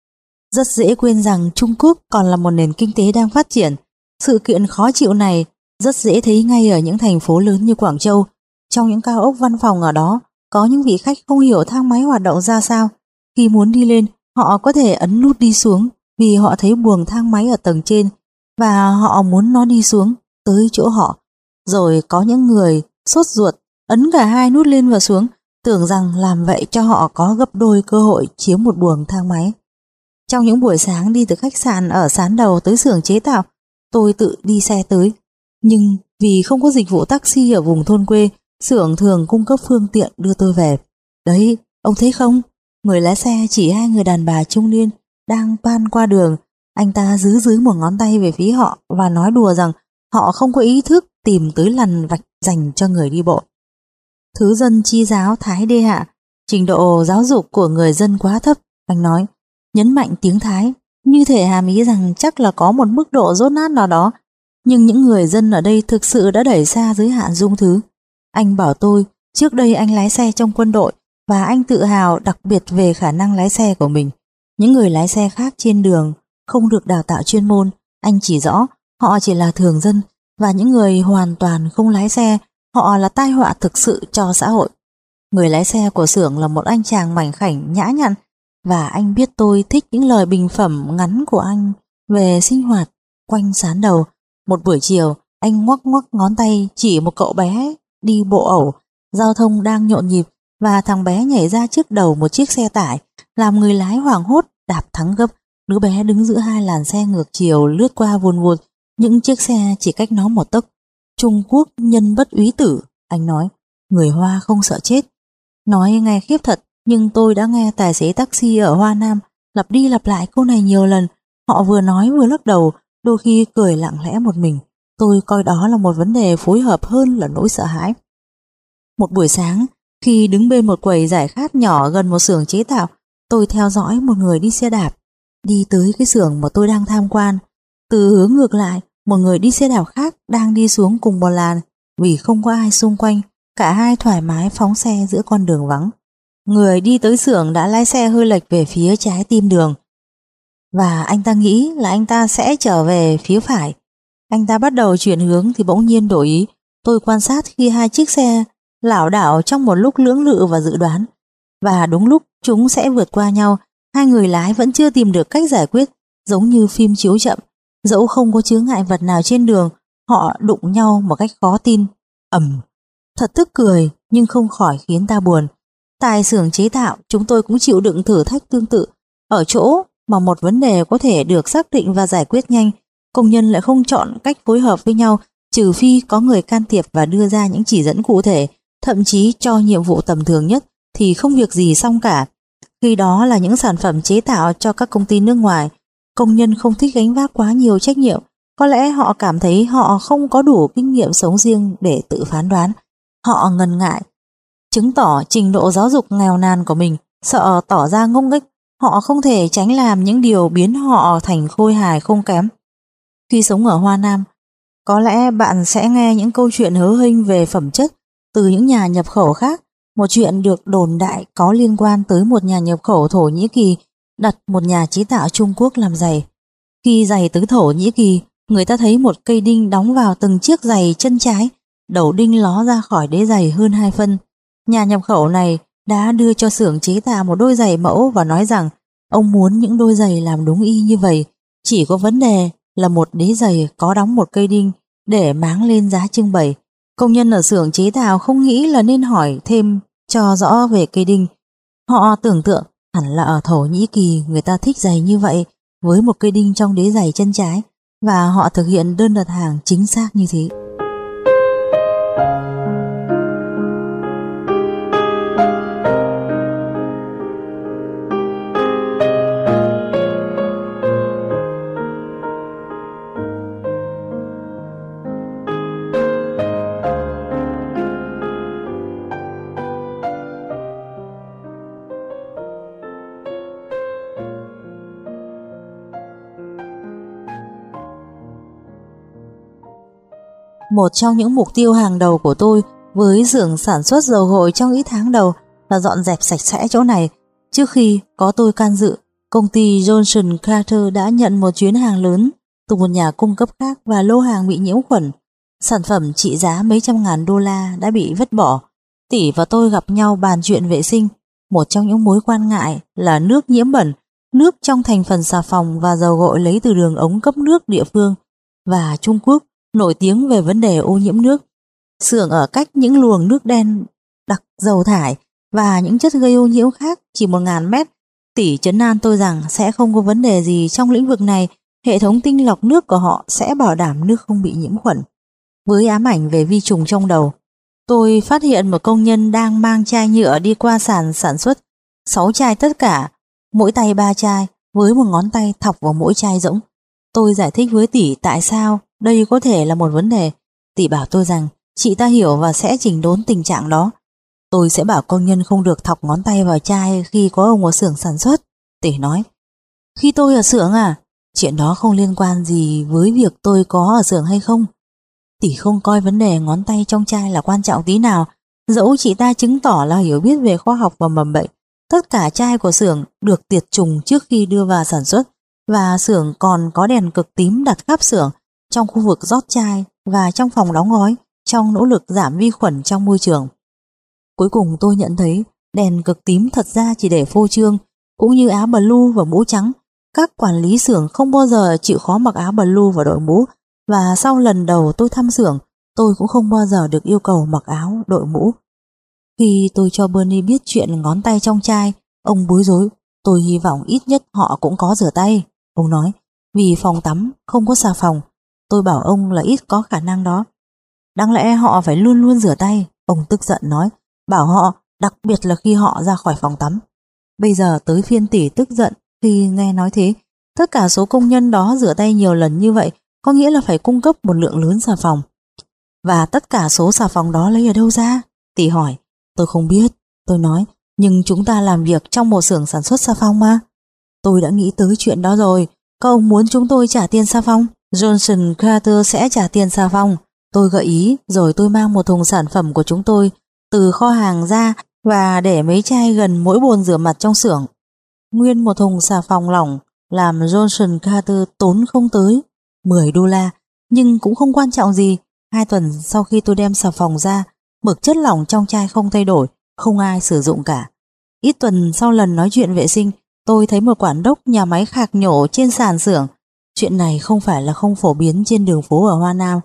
Rất dễ quên rằng Trung Quốc còn là một nền kinh tế đang phát triển. Sự kiện khó chịu này rất dễ thấy ngay ở những thành phố lớn như Quảng Châu. Trong những cao ốc văn phòng ở đó, có những vị khách không hiểu thang máy hoạt động ra sao. Khi muốn đi lên, họ có thể ấn nút đi xuống vì họ thấy buồng thang máy ở tầng trên và họ muốn nó đi xuống tới chỗ họ. Rồi có những người sốt ruột ấn cả hai nút lên và xuống, tưởng rằng làm vậy cho họ có gấp đôi cơ hội chiếm một buồng thang máy. Trong những buổi sáng đi từ khách sạn ở Sán Đầu tới xưởng chế tạo, tôi tự đi xe tới. Nhưng vì không có dịch vụ taxi ở vùng thôn quê, xưởng thường cung cấp phương tiện đưa tôi về. Đấy, ông thấy không? Người lái xe chỉ hai người đàn bà trung niên, đang ban qua đường, anh ta giữ dưới một ngón tay về phía họ và nói đùa rằng họ không có ý thức tìm tới lằn vạch dành cho người đi bộ. Thứ dân chi giáo Thái đê hạ, trình độ giáo dục của người dân quá thấp, anh nói, nhấn mạnh tiếng Thái, như thể hàm ý rằng chắc là có một mức độ dốt nát nào đó, nhưng những người dân ở đây thực sự đã đẩy xa giới hạn dung thứ. Anh bảo tôi, trước đây anh lái xe trong quân đội và anh tự hào đặc biệt về khả năng lái xe của mình. Những người lái xe khác trên đường không được đào tạo chuyên môn, anh chỉ rõ họ chỉ là thường dân, và những người hoàn toàn không lái xe, họ là tai họa thực sự cho xã hội. Người lái xe của xưởng là một anh chàng mảnh khảnh nhã nhặn, và anh biết tôi thích những lời bình phẩm ngắn của anh về sinh hoạt quanh sán đầu. Một buổi chiều, anh ngoắc ngoắc ngón tay chỉ một cậu bé đi bộ ẩu, giao thông đang nhộn nhịp và thằng bé nhảy ra trước đầu một chiếc xe tải, làm người lái hoảng hốt đạp thắng gấp. Đứa bé đứng giữa hai làn xe ngược chiều lướt qua vùn vụt, những chiếc xe chỉ cách nó một tấc. Trung Quốc nhân bất úy tử, anh nói, người Hoa không sợ chết. Nói nghe khiếp thật, nhưng tôi đã nghe tài xế taxi ở Hoa Nam lặp đi lặp lại câu này nhiều lần. Họ vừa nói vừa lắc đầu, đôi khi cười lặng lẽ một mình. Tôi coi đó là một vấn đề phối hợp hơn là nỗi sợ hãi. Một buổi sáng, khi đứng bên một quầy giải khát nhỏ gần một xưởng chế tạo, tôi theo dõi một người đi xe đạp đi tới cái xưởng mà tôi đang tham quan. Từ hướng ngược lại, một người đi xe đạp khác đang đi xuống cùng một làn. Vì không có ai xung quanh, cả hai thoải mái phóng xe giữa con đường vắng. Người đi tới xưởng đã lái xe hơi lệch về phía trái tim đường, và anh ta nghĩ là anh ta sẽ trở về phía phải. Anh ta bắt đầu chuyển hướng thì bỗng nhiên đổi ý. Tôi quan sát khi hai chiếc xe lảo đảo trong một lúc lưỡng lự và dự đoán, và đúng lúc chúng sẽ vượt qua nhau, hai người lái vẫn chưa tìm được cách giải quyết. Giống như phim chiếu chậm, dẫu không có chướng ngại vật nào trên đường, họ đụng nhau một cách khó tin. Ầm, thật tức cười nhưng không khỏi khiến ta buồn. Tại xưởng chế tạo, chúng tôi cũng chịu đựng thử thách tương tự. Ở chỗ mà một vấn đề có thể được xác định và giải quyết nhanh, công nhân lại không chọn cách phối hợp với nhau, trừ phi có người can thiệp và đưa ra những chỉ dẫn cụ thể, thậm chí cho nhiệm vụ tầm thường nhất thì không việc gì xong cả. Khi đó là những sản phẩm chế tạo cho các công ty nước ngoài, công nhân không thích gánh vác quá nhiều trách nhiệm. Có lẽ họ cảm thấy họ không có đủ kinh nghiệm sống riêng để tự phán đoán. Họ ngần ngại chứng tỏ trình độ giáo dục nghèo nàn của mình, sợ tỏ ra ngông nghếch. Họ không thể tránh làm những điều biến họ thành khôi hài không kém. Khi sống ở Hoa Nam, có lẽ bạn sẽ nghe những câu chuyện hớ hênh về phẩm chất từ những nhà nhập khẩu khác. Một chuyện được đồn đại có liên quan tới một nhà nhập khẩu Thổ Nhĩ Kỳ đặt một nhà chế tạo Trung Quốc làm giày. Khi giày tới Thổ Nhĩ Kỳ, người ta thấy một cây đinh đóng vào từng chiếc giày chân trái, đầu đinh ló ra khỏi đế giày hơn hai phân. Nhà nhập khẩu này đã đưa cho xưởng chế tạo một đôi giày mẫu và nói rằng ông muốn những đôi giày làm đúng y như vậy, chỉ có vấn đề là một đế giày có đóng một cây đinh để máng lên giá trưng bày. Công nhân ở xưởng chế tạo không nghĩ là nên hỏi thêm cho rõ về cây đinh. Họ tưởng tượng hẳn là ở Thổ Nhĩ Kỳ người ta thích giày như vậy với một cây đinh trong đế giày chân trái, và họ thực hiện đơn đặt hàng chính xác như thế. Một trong những mục tiêu hàng đầu của tôi với xưởng sản xuất dầu gội trong ít tháng đầu là dọn dẹp sạch sẽ chỗ này. Trước khi có tôi can dự, công ty Johnson Carter đã nhận một chuyến hàng lớn từ một nhà cung cấp khác và lô hàng bị nhiễm khuẩn. Sản phẩm trị giá mấy trăm ngàn đô la đã bị vứt bỏ. Tỷ và tôi gặp nhau bàn chuyện vệ sinh. Một trong những mối quan ngại là nước nhiễm bẩn, nước trong thành phần xà phòng và dầu gội lấy từ đường ống cấp nước địa phương. Và Trung Quốc nổi tiếng về vấn đề ô nhiễm nước. Xưởng ở cách những luồng nước đen đặc dầu thải và những chất gây ô nhiễm khác chỉ một nghìn mét. Tỷ trấn an tôi rằng sẽ không có vấn đề gì trong lĩnh vực này, hệ thống tinh lọc nước của họ sẽ bảo đảm nước không bị nhiễm khuẩn. Với ám ảnh về vi trùng trong đầu, tôi phát hiện một công nhân đang mang chai nhựa đi qua sàn sản xuất, sáu chai tất cả, mỗi tay ba chai. với một ngón tay thọc vào mỗi chai rỗng. Tôi giải thích với tỷ tại sao đây có thể là một vấn đề. Tỷ bảo tôi rằng chị ta hiểu và sẽ chỉnh đốn tình trạng đó. Tôi sẽ bảo công nhân không được thọc ngón tay vào chai khi có ông ở xưởng sản xuất. Tỷ nói. Khi tôi ở xưởng à? Chuyện đó không liên quan gì với việc tôi có ở xưởng hay không. Tỷ không coi vấn đề ngón tay trong chai là quan trọng tí nào. Dẫu chị ta chứng tỏ là hiểu biết về khoa học và mầm bệnh. Tất cả chai của xưởng được tiệt trùng trước khi đưa vào sản xuất, và xưởng còn có đèn cực tím đặt khắp xưởng, trong khu vực rót chai và trong phòng đóng gói, trong nỗ lực giảm vi khuẩn trong môi trường. Cuối cùng tôi nhận thấy đèn cực tím thật ra chỉ để phô trương, cũng như áo blue và mũ trắng. Các quản lý xưởng không bao giờ chịu khó mặc áo blue và đội mũ, và sau lần đầu tôi thăm xưởng, tôi cũng không bao giờ được yêu cầu mặc áo, đội mũ. Khi tôi cho Bernie biết chuyện ngón tay trong chai, ông bối rối. Tôi hy vọng ít nhất họ cũng có rửa tay. Ông nói, vì phòng tắm không có xà phòng. Tôi bảo ông là ít có khả năng đó. Đáng lẽ họ phải luôn luôn rửa tay. Ông tức giận nói, bảo họ, đặc biệt là khi họ ra khỏi phòng tắm. Bây giờ tới phiên tỷ tức giận khi nghe nói thế. Tất cả số công nhân đó rửa tay nhiều lần như vậy có nghĩa là phải cung cấp một lượng lớn xà phòng. Và tất cả số xà phòng đó lấy ở đâu ra? Tỷ hỏi. Tôi không biết. Tôi nói, nhưng chúng ta làm việc trong một xưởng sản xuất xà phòng mà. Tôi đã nghĩ tới chuyện đó rồi. Các ông muốn chúng tôi trả tiền xà phòng? Johnson Carter sẽ trả tiền xà phòng. Tôi gợi ý, rồi tôi mang một thùng sản phẩm của chúng tôi từ kho hàng ra và để mấy chai gần mỗi bồn rửa mặt trong xưởng. Nguyên một thùng xà phòng lỏng làm Johnson Carter tốn không tới mười đô la, nhưng cũng không quan trọng gì. Hai tuần sau khi tôi đem xà phòng ra, mực chất lỏng trong chai không thay đổi, không ai sử dụng cả. Ít tuần sau lần nói chuyện vệ sinh, tôi thấy một quản đốc nhà máy khạc nhổ trên sàn xưởng. Chuyện này không phải là không phổ biến trên đường phố ở Hoa Nam,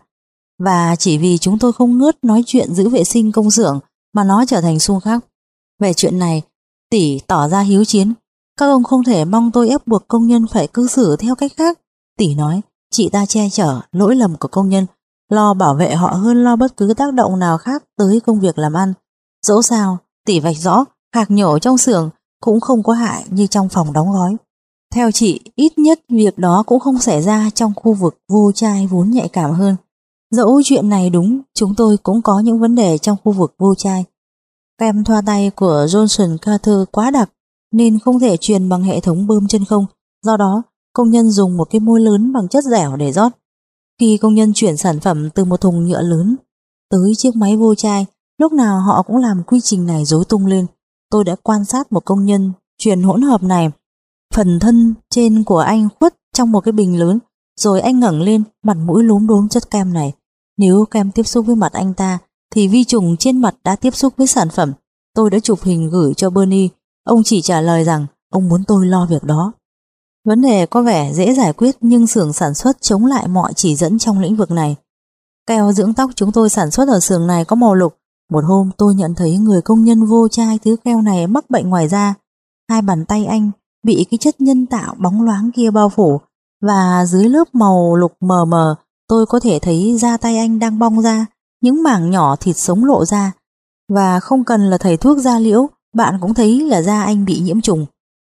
và chỉ vì chúng tôi không ngớt nói chuyện giữ vệ sinh công xưởng mà nó trở thành xung khắc. Về chuyện này, tỷ tỏ ra hiếu chiến. Các ông không thể mong tôi ép buộc công nhân phải cư xử theo cách khác. Tỷ nói, chị ta che chở lỗi lầm của công nhân, lo bảo vệ họ hơn lo bất cứ tác động nào khác tới công việc làm ăn. Dẫu sao, tỷ vạch rõ, khạc nhổ trong xưởng cũng không có hại như trong phòng đóng gói. Theo chị, ít nhất việc đó cũng không xảy ra trong khu vực vô chai vốn nhạy cảm hơn. Dẫu chuyện này đúng, chúng tôi cũng có những vấn đề trong khu vực vô chai. Kem thoa tay của Johnson Carter quá đặc nên không thể truyền bằng hệ thống bơm chân không. Do đó, công nhân dùng một cái môi lớn bằng chất dẻo để rót. Khi công nhân chuyển sản phẩm từ một thùng nhựa lớn tới chiếc máy vô chai, lúc nào họ cũng làm quy trình này rối tung lên. Tôi đã quan sát một công nhân chuyển hỗn hợp này. Phần thân trên của anh khuất trong một cái bình lớn, rồi anh ngẩng lên, mặt mũi lốm đốm chất kem này. Nếu kem tiếp xúc với mặt anh ta thì vi trùng trên mặt đã tiếp xúc với sản phẩm. Tôi đã chụp hình gửi cho Bernie. Ông chỉ trả lời rằng ông muốn tôi lo việc đó. Vấn đề có vẻ dễ giải quyết, nhưng xưởng sản xuất chống lại mọi chỉ dẫn trong lĩnh vực này. Keo dưỡng tóc chúng tôi sản xuất ở xưởng này có màu lục. Một hôm tôi nhận thấy người công nhân vô chai thứ keo này mắc bệnh ngoài da. Hai bàn tay anh bị cái chất nhân tạo bóng loáng kia bao phủ, và dưới lớp màu lục mờ mờ tôi có thể thấy da tay anh đang bong ra, những mảng nhỏ thịt sống lộ ra, và không cần là thầy thuốc da liễu, bạn cũng thấy là da anh bị nhiễm trùng.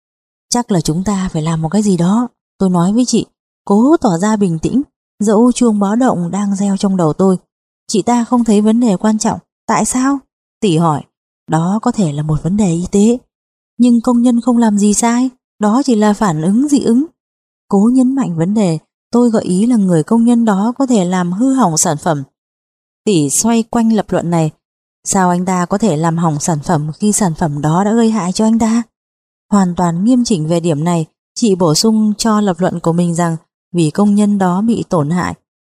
Chắc là chúng ta phải làm một cái gì đó, tôi nói với chị, cố tỏ ra bình tĩnh, dẫu chuông báo động đang reo trong đầu tôi. Chị ta không thấy vấn đề quan trọng. Tại sao? Tỷ hỏi. Đó có thể là một vấn đề y tế, nhưng công nhân không làm gì sai, đó chỉ là phản ứng dị ứng. Cố nhấn mạnh vấn đề, tôi gợi ý là người công nhân đó có thể làm hư hỏng sản phẩm. Tỷ xoay quanh lập luận này. Sao anh ta có thể làm hỏng sản phẩm khi sản phẩm đó đã gây hại cho anh ta? Hoàn toàn nghiêm chỉnh về điểm này, chị bổ sung cho lập luận của mình rằng vì công nhân đó bị tổn hại,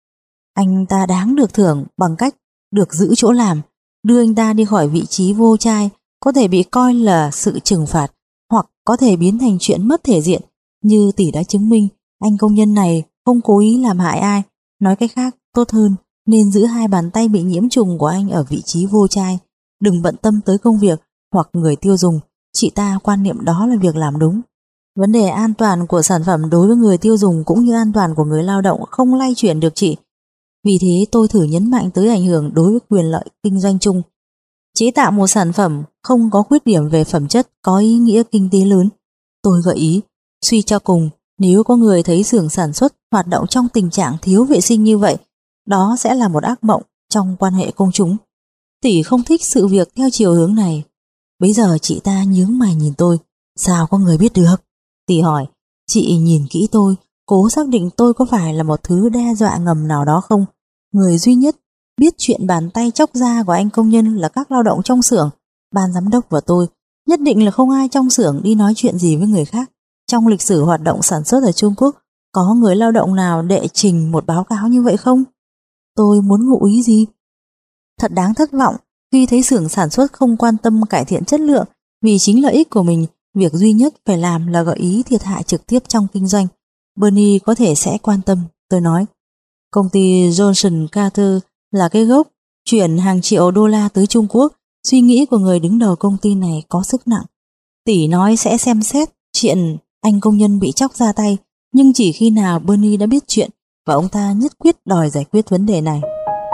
anh ta đáng được thưởng bằng cách được giữ chỗ làm. Đưa anh ta đi khỏi vị trí vô chai có thể bị coi là sự trừng phạt, hoặc có thể biến thành chuyện mất thể diện. Như tỷ đã chứng minh, anh công nhân này không cố ý làm hại ai. Nói cách khác, tốt hơn nên giữ hai bàn tay bị nhiễm trùng của anh ở vị trí vô chai. Đừng bận tâm tới công việc hoặc người tiêu dùng. Chị ta quan niệm đó là việc làm đúng. Vấn đề an toàn của sản phẩm đối với người tiêu dùng cũng như an toàn của người lao động không lay chuyển được chị. Vì thế tôi thử nhấn mạnh tới ảnh hưởng đối với quyền lợi kinh doanh chung. Chế tạo một sản phẩm không có khuyết điểm về phẩm chất có ý nghĩa kinh tế lớn. Tôi gợi ý Suy cho cùng, nếu có người thấy xưởng sản xuất hoạt động trong tình trạng thiếu vệ sinh như vậy, đó sẽ là một ác mộng trong quan hệ công chúng. Tỷ không thích sự việc theo chiều hướng này. Bấy giờ chị ta nhướng mày nhìn tôi. Sao có người biết được? Tỷ hỏi. Chị nhìn kỹ tôi, cố xác định tôi có phải là một thứ đe dọa ngầm nào đó không. Người duy nhất biết chuyện bàn tay chóc da của anh công nhân là các lao động trong xưởng, ban giám đốc và tôi. Nhất định là không ai trong xưởng đi nói chuyện gì với người khác. Trong lịch sử hoạt động sản xuất ở Trung Quốc, có người lao động nào đệ trình một báo cáo như vậy không? Tôi muốn ngụ ý gì? Thật đáng thất vọng khi thấy xưởng sản xuất không quan tâm cải thiện chất lượng vì chính lợi ích của mình. Việc duy nhất phải làm là gợi ý thiệt hại trực tiếp trong kinh doanh. Bernie có thể sẽ quan tâm. Tôi nói, công ty Johnson Carter là cái gốc chuyển hàng triệu đô la tới Trung Quốc. Suy nghĩ của người đứng đầu công ty này có sức nặng. Tỷ nói sẽ xem xét chuyện anh công nhân bị chóc da tay, nhưng chỉ khi nào Bernie đã biết chuyện và ông ta nhất quyết đòi giải quyết vấn đề này.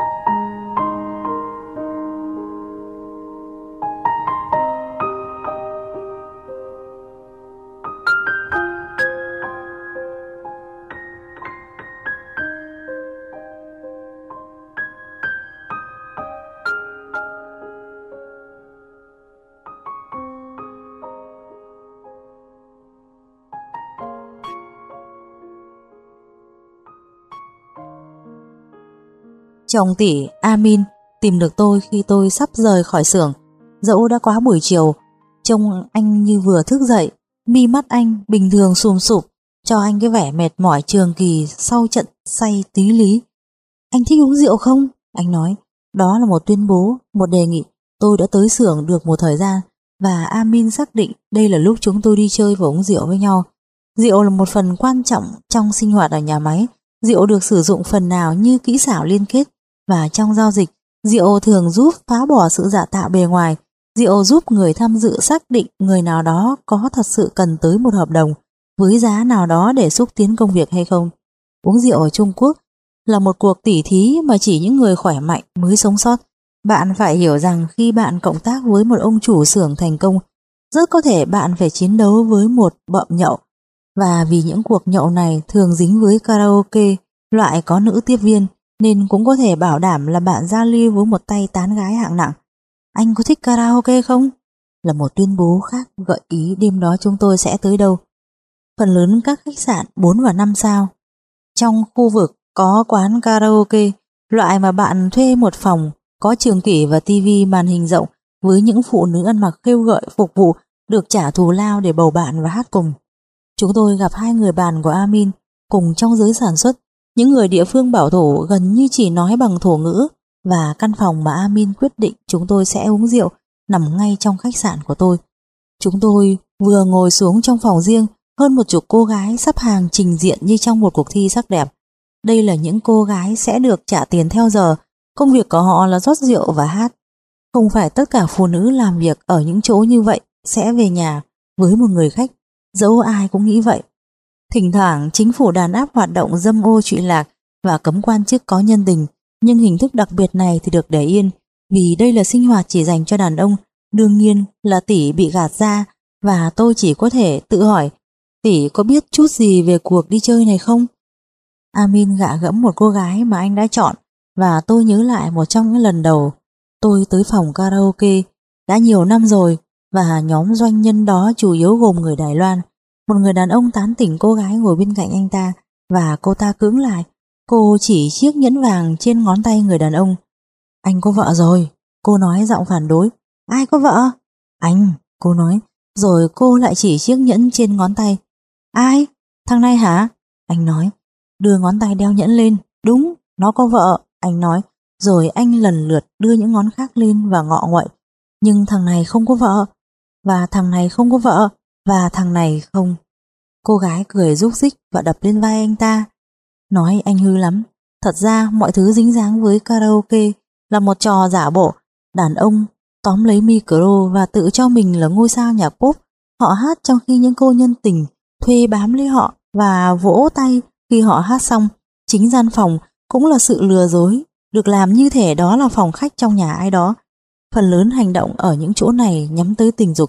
Chồng tỷ Amin tìm được tôi khi tôi sắp rời khỏi xưởng. Dẫu đã quá buổi chiều, trông anh như vừa thức dậy, mi mắt anh bình thường sùm sụp, cho anh cái vẻ mệt mỏi trường kỳ sau trận say tí lý. Anh thích uống rượu không? Anh nói. Đó là một tuyên bố, một đề nghị. Tôi đã tới xưởng được một thời gian và Amin xác định đây là lúc chúng tôi đi chơi và uống rượu với nhau. Rượu là một phần quan trọng trong sinh hoạt ở nhà máy. Rượu được sử dụng phần nào như kỹ xảo liên kết, và trong giao dịch, rượu thường giúp phá bỏ sự giả tạo bề ngoài. Rượu giúp người tham dự xác định người nào đó có thật sự cần tới một hợp đồng với giá nào đó để xúc tiến công việc hay không. Uống rượu ở Trung Quốc là một cuộc tỉ thí mà chỉ những người khỏe mạnh mới sống sót. Bạn phải hiểu rằng khi bạn cộng tác với một ông chủ xưởng thành công, rất có thể bạn phải chiến đấu với một bợm nhậu. Và vì những cuộc nhậu này thường dính với karaoke, loại có nữ tiếp viên, nên cũng có thể bảo đảm là bạn giao lưu với một tay tán gái hạng nặng. Anh có thích karaoke không? Là một tuyên bố khác gợi ý đêm đó chúng tôi sẽ tới đâu. Phần lớn các khách sạn bốn và năm sao trong khu vực có quán karaoke, loại mà bạn thuê một phòng, có trường kỷ và tivi màn hình rộng với những phụ nữ ăn mặc khêu gợi phục vụ, được trả thù lao để bầu bạn và hát cùng. Chúng tôi gặp hai người bạn của Amin cùng trong giới sản xuất, những người địa phương bảo thủ gần như chỉ nói bằng thổ ngữ, và căn phòng mà Amin quyết định chúng tôi sẽ uống rượu nằm ngay trong khách sạn của tôi. Chúng tôi vừa ngồi xuống trong phòng riêng, hơn một chục cô gái sắp hàng trình diện như trong một cuộc thi sắc đẹp. Đây là những cô gái sẽ được trả tiền theo giờ, công việc của họ là rót rượu và hát. Không phải tất cả phụ nữ làm việc ở những chỗ như vậy sẽ về nhà với một người khách, dẫu ai cũng nghĩ vậy. Thỉnh thoảng chính phủ đàn áp hoạt động dâm ô trụy lạc và cấm quan chức có nhân tình, nhưng hình thức đặc biệt này thì được để yên, vì đây là sinh hoạt chỉ dành cho đàn ông. Đương nhiên là tỷ bị gạt ra, và tôi chỉ có thể tự hỏi, tỷ có biết chút gì về cuộc đi chơi này không? Amin gạ gẫm một cô gái mà anh đã chọn, và tôi nhớ lại một trong những lần đầu tôi tới phòng karaoke. Đã nhiều năm rồi, và nhóm doanh nhân đó chủ yếu gồm người Đài Loan. Một người đàn ông tán tỉnh cô gái ngồi bên cạnh anh ta, và cô ta cưỡng lại. Cô chỉ chiếc nhẫn vàng trên ngón tay người đàn ông. Anh có vợ rồi, cô nói giọng phản đối. Ai có vợ? Anh, cô nói. Rồi cô lại chỉ chiếc nhẫn trên ngón tay. Ai? Thằng này hả? Anh nói. Đưa ngón tay đeo nhẫn lên. Đúng, nó có vợ, anh nói. Rồi anh lần lượt đưa những ngón khác lên và ngọ nguậy. Nhưng thằng này không có vợ. Và thằng này không có vợ. Và thằng này không. Cô gái cười rúc rích và đập lên vai anh ta. Nói anh hư lắm. Thật ra mọi thứ dính dáng với karaoke là một trò giả bộ. Đàn ông tóm lấy micro và tự cho mình là ngôi sao nhạc pop. Họ hát trong khi những cô nhân tình thuê bám lấy họ và vỗ tay khi họ hát xong. Chính gian phòng cũng là sự lừa dối, được làm như thể đó là phòng khách trong nhà ai đó. Phần lớn hành động ở những chỗ này nhắm tới tình dục,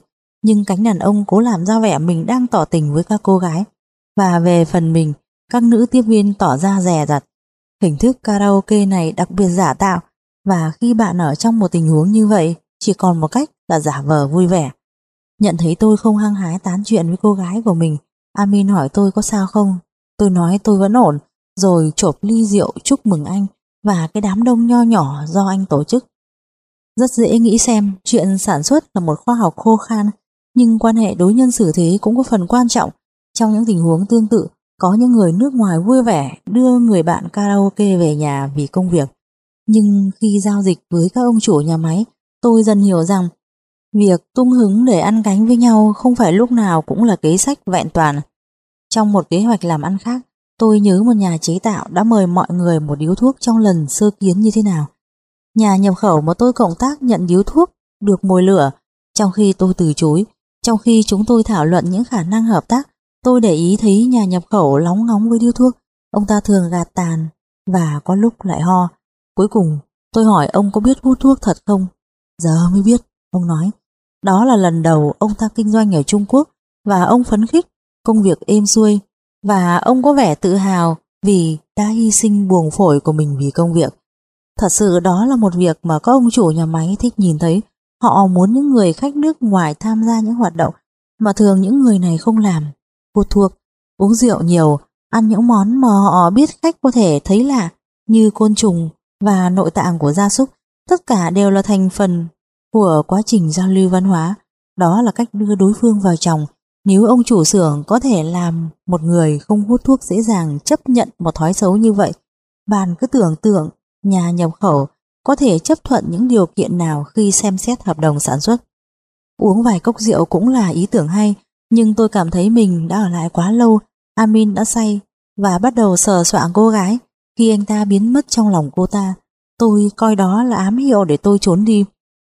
nhưng cánh đàn ông cố làm ra vẻ mình đang tỏ tình với các cô gái, và về phần mình, các nữ tiếp viên tỏ ra dè dặt. Hình thức karaoke này đặc biệt giả tạo, và khi bạn ở trong một tình huống như vậy, chỉ còn một cách là giả vờ vui vẻ. Nhận thấy tôi không hăng hái tán chuyện với cô gái của mình, Amin hỏi tôi có sao không. Tôi nói tôi vẫn ổn, rồi chộp ly rượu chúc mừng anh và cái đám đông nho nhỏ do anh tổ chức. Rất dễ nghĩ xem chuyện sản xuất là một khoa học khô khan, nhưng quan hệ đối nhân xử thế cũng có phần quan trọng. Trong những tình huống tương tự, có những người nước ngoài vui vẻ đưa người bạn karaoke về nhà vì công việc. Nhưng khi giao dịch với các ông chủ nhà máy, tôi dần hiểu rằng việc tung hứng để ăn cánh với nhau không phải lúc nào cũng là kế sách vẹn toàn. Trong một kế hoạch làm ăn khác, tôi nhớ một nhà chế tạo đã mời mọi người một điếu thuốc trong lần sơ kiến như thế nào. Nhà nhập khẩu mà tôi cộng tác nhận điếu thuốc được mồi lửa, trong khi tôi từ chối. Trong khi chúng tôi thảo luận những khả năng hợp tác, tôi để ý thấy nhà nhập khẩu lóng ngóng với điếu thuốc. Ông ta thường gạt tàn và có lúc lại ho. Cuối cùng tôi hỏi ông có biết hút thuốc thật không? Giờ mới biết, ông nói. Đó là lần đầu ông ta kinh doanh ở Trung Quốc và ông phấn khích, công việc êm xuôi, và ông có vẻ tự hào vì đã hy sinh buồng phổi của mình vì công việc. Thật sự đó là một việc mà các ông chủ nhà máy thích nhìn thấy. Họ muốn những người khách nước ngoài tham gia những hoạt động mà thường những người này không làm. Hút thuốc, uống rượu nhiều, ăn những món mà họ biết khách có thể thấy lạ như côn trùng và nội tạng của gia súc. Tất cả đều là thành phần của quá trình giao lưu văn hóa. Đó là cách đưa đối phương vào chồng. Nếu ông chủ xưởng có thể làm một người không hút thuốc dễ dàng chấp nhận một thói xấu như vậy, bạn cứ tưởng tượng nhà nhập khẩu có thể chấp thuận những điều kiện nào khi xem xét hợp đồng sản xuất. Uống vài cốc rượu cũng là ý tưởng hay, nhưng tôi cảm thấy mình đã ở lại quá lâu. Amin đã say và bắt đầu sờ soạng cô gái. Khi anh ta biến mất trong lòng cô ta, tôi coi đó là ám hiệu để tôi trốn đi.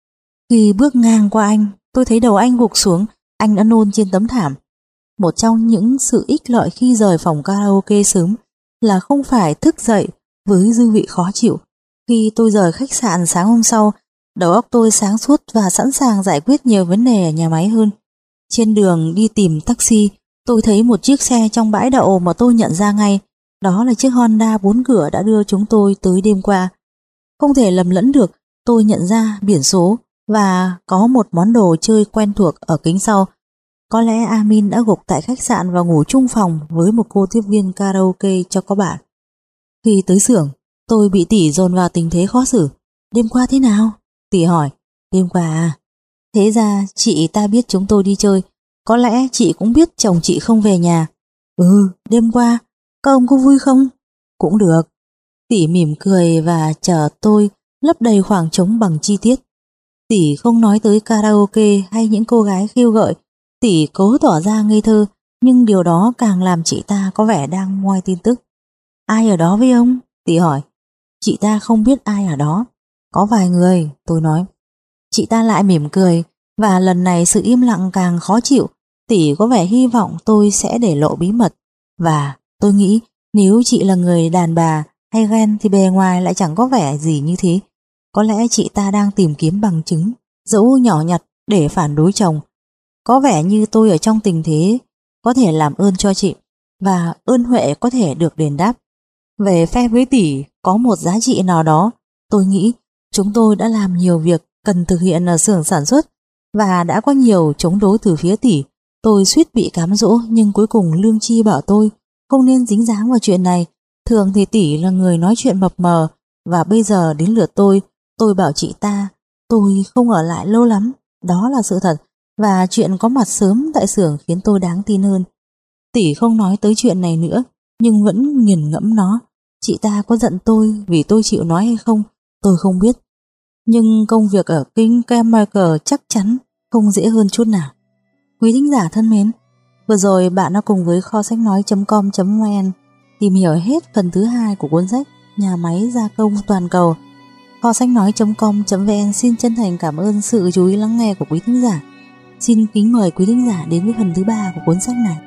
Khi bước ngang qua anh, tôi thấy đầu anh gục xuống, anh đã nôn trên tấm thảm. Một trong những sự ích lợi khi rời phòng karaoke sớm là không phải thức dậy với dư vị khó chịu. Khi tôi rời khách sạn sáng hôm sau, đầu óc tôi sáng suốt và sẵn sàng giải quyết nhiều vấn đề ở nhà máy hơn. Trên đường đi tìm taxi, tôi thấy một chiếc xe trong bãi đậu mà tôi nhận ra ngay. Đó là chiếc Honda bốn cửa đã đưa chúng tôi tới đêm qua. Không thể lầm lẫn được, tôi nhận ra biển số và có một món đồ chơi quen thuộc ở kính sau. Có lẽ Amin đã gục tại khách sạn và ngủ chung phòng với một cô tiếp viên karaoke cho có bạn. Khi tới xưởng, tôi bị tỷ dồn vào tình thế khó xử. Đêm qua thế nào? Tỷ hỏi. Đêm qua à? Thế ra chị ta biết chúng tôi đi chơi. Có lẽ chị cũng biết chồng chị không về nhà. Ừ, đêm qua, các ông có vui không? Cũng được. Tỷ mỉm cười và chờ tôi lấp đầy khoảng trống bằng chi tiết. Tỷ không nói tới karaoke hay những cô gái khiêu gợi. Tỷ cố tỏ ra ngây thơ, nhưng điều đó càng làm chị ta có vẻ đang moi tin tức. Ai ở đó với ông? Tỷ hỏi. Chị ta không biết ai ở đó. Có vài người, tôi nói. Chị ta lại mỉm cười, và lần này sự im lặng càng khó chịu. Tỷ có vẻ hy vọng tôi sẽ để lộ bí mật. Và tôi nghĩ nếu chị là người đàn bà hay ghen thì bề ngoài lại chẳng có vẻ gì như thế. Có lẽ chị ta đang tìm kiếm bằng chứng, dẫu nhỏ nhặt, để phản đối chồng. Có vẻ như tôi ở trong tình thế có thể làm ơn cho chị, và ơn huệ có thể được đền đáp. Về phe với tỷ có một giá trị nào đó, tôi nghĩ chúng tôi đã làm nhiều việc cần thực hiện ở xưởng sản xuất, và đã có nhiều chống đối từ phía tỷ. Tôi suýt bị cám dỗ, nhưng cuối cùng lương tri bảo tôi không nên dính dáng vào chuyện này. Thường thì tỷ là người nói chuyện mập mờ, và bây giờ đến lượt tôi. Tôi bảo chị ta tôi không ở lại lâu lắm. Đó là sự thật, và chuyện có mặt sớm tại xưởng khiến tôi đáng tin hơn. Tỷ không nói tới chuyện này nữa, nhưng vẫn nghiền ngẫm nó. Chị ta có giận tôi vì tôi chịu nói hay không, tôi không biết. Nhưng công việc ở King Chemical chắc chắn không dễ hơn chút nào. Quý thính giả thân mến, vừa rồi bạn đã cùng với kho sách nói chấm com chấm vn tìm hiểu hết phần thứ hai của cuốn sách Nhà máy gia công toàn cầu. Kho sách nói chấm com chấm vn xin chân thành cảm ơn sự chú ý lắng nghe của quý thính giả. Xin kính mời quý thính giả đến với phần thứ ba của cuốn sách này.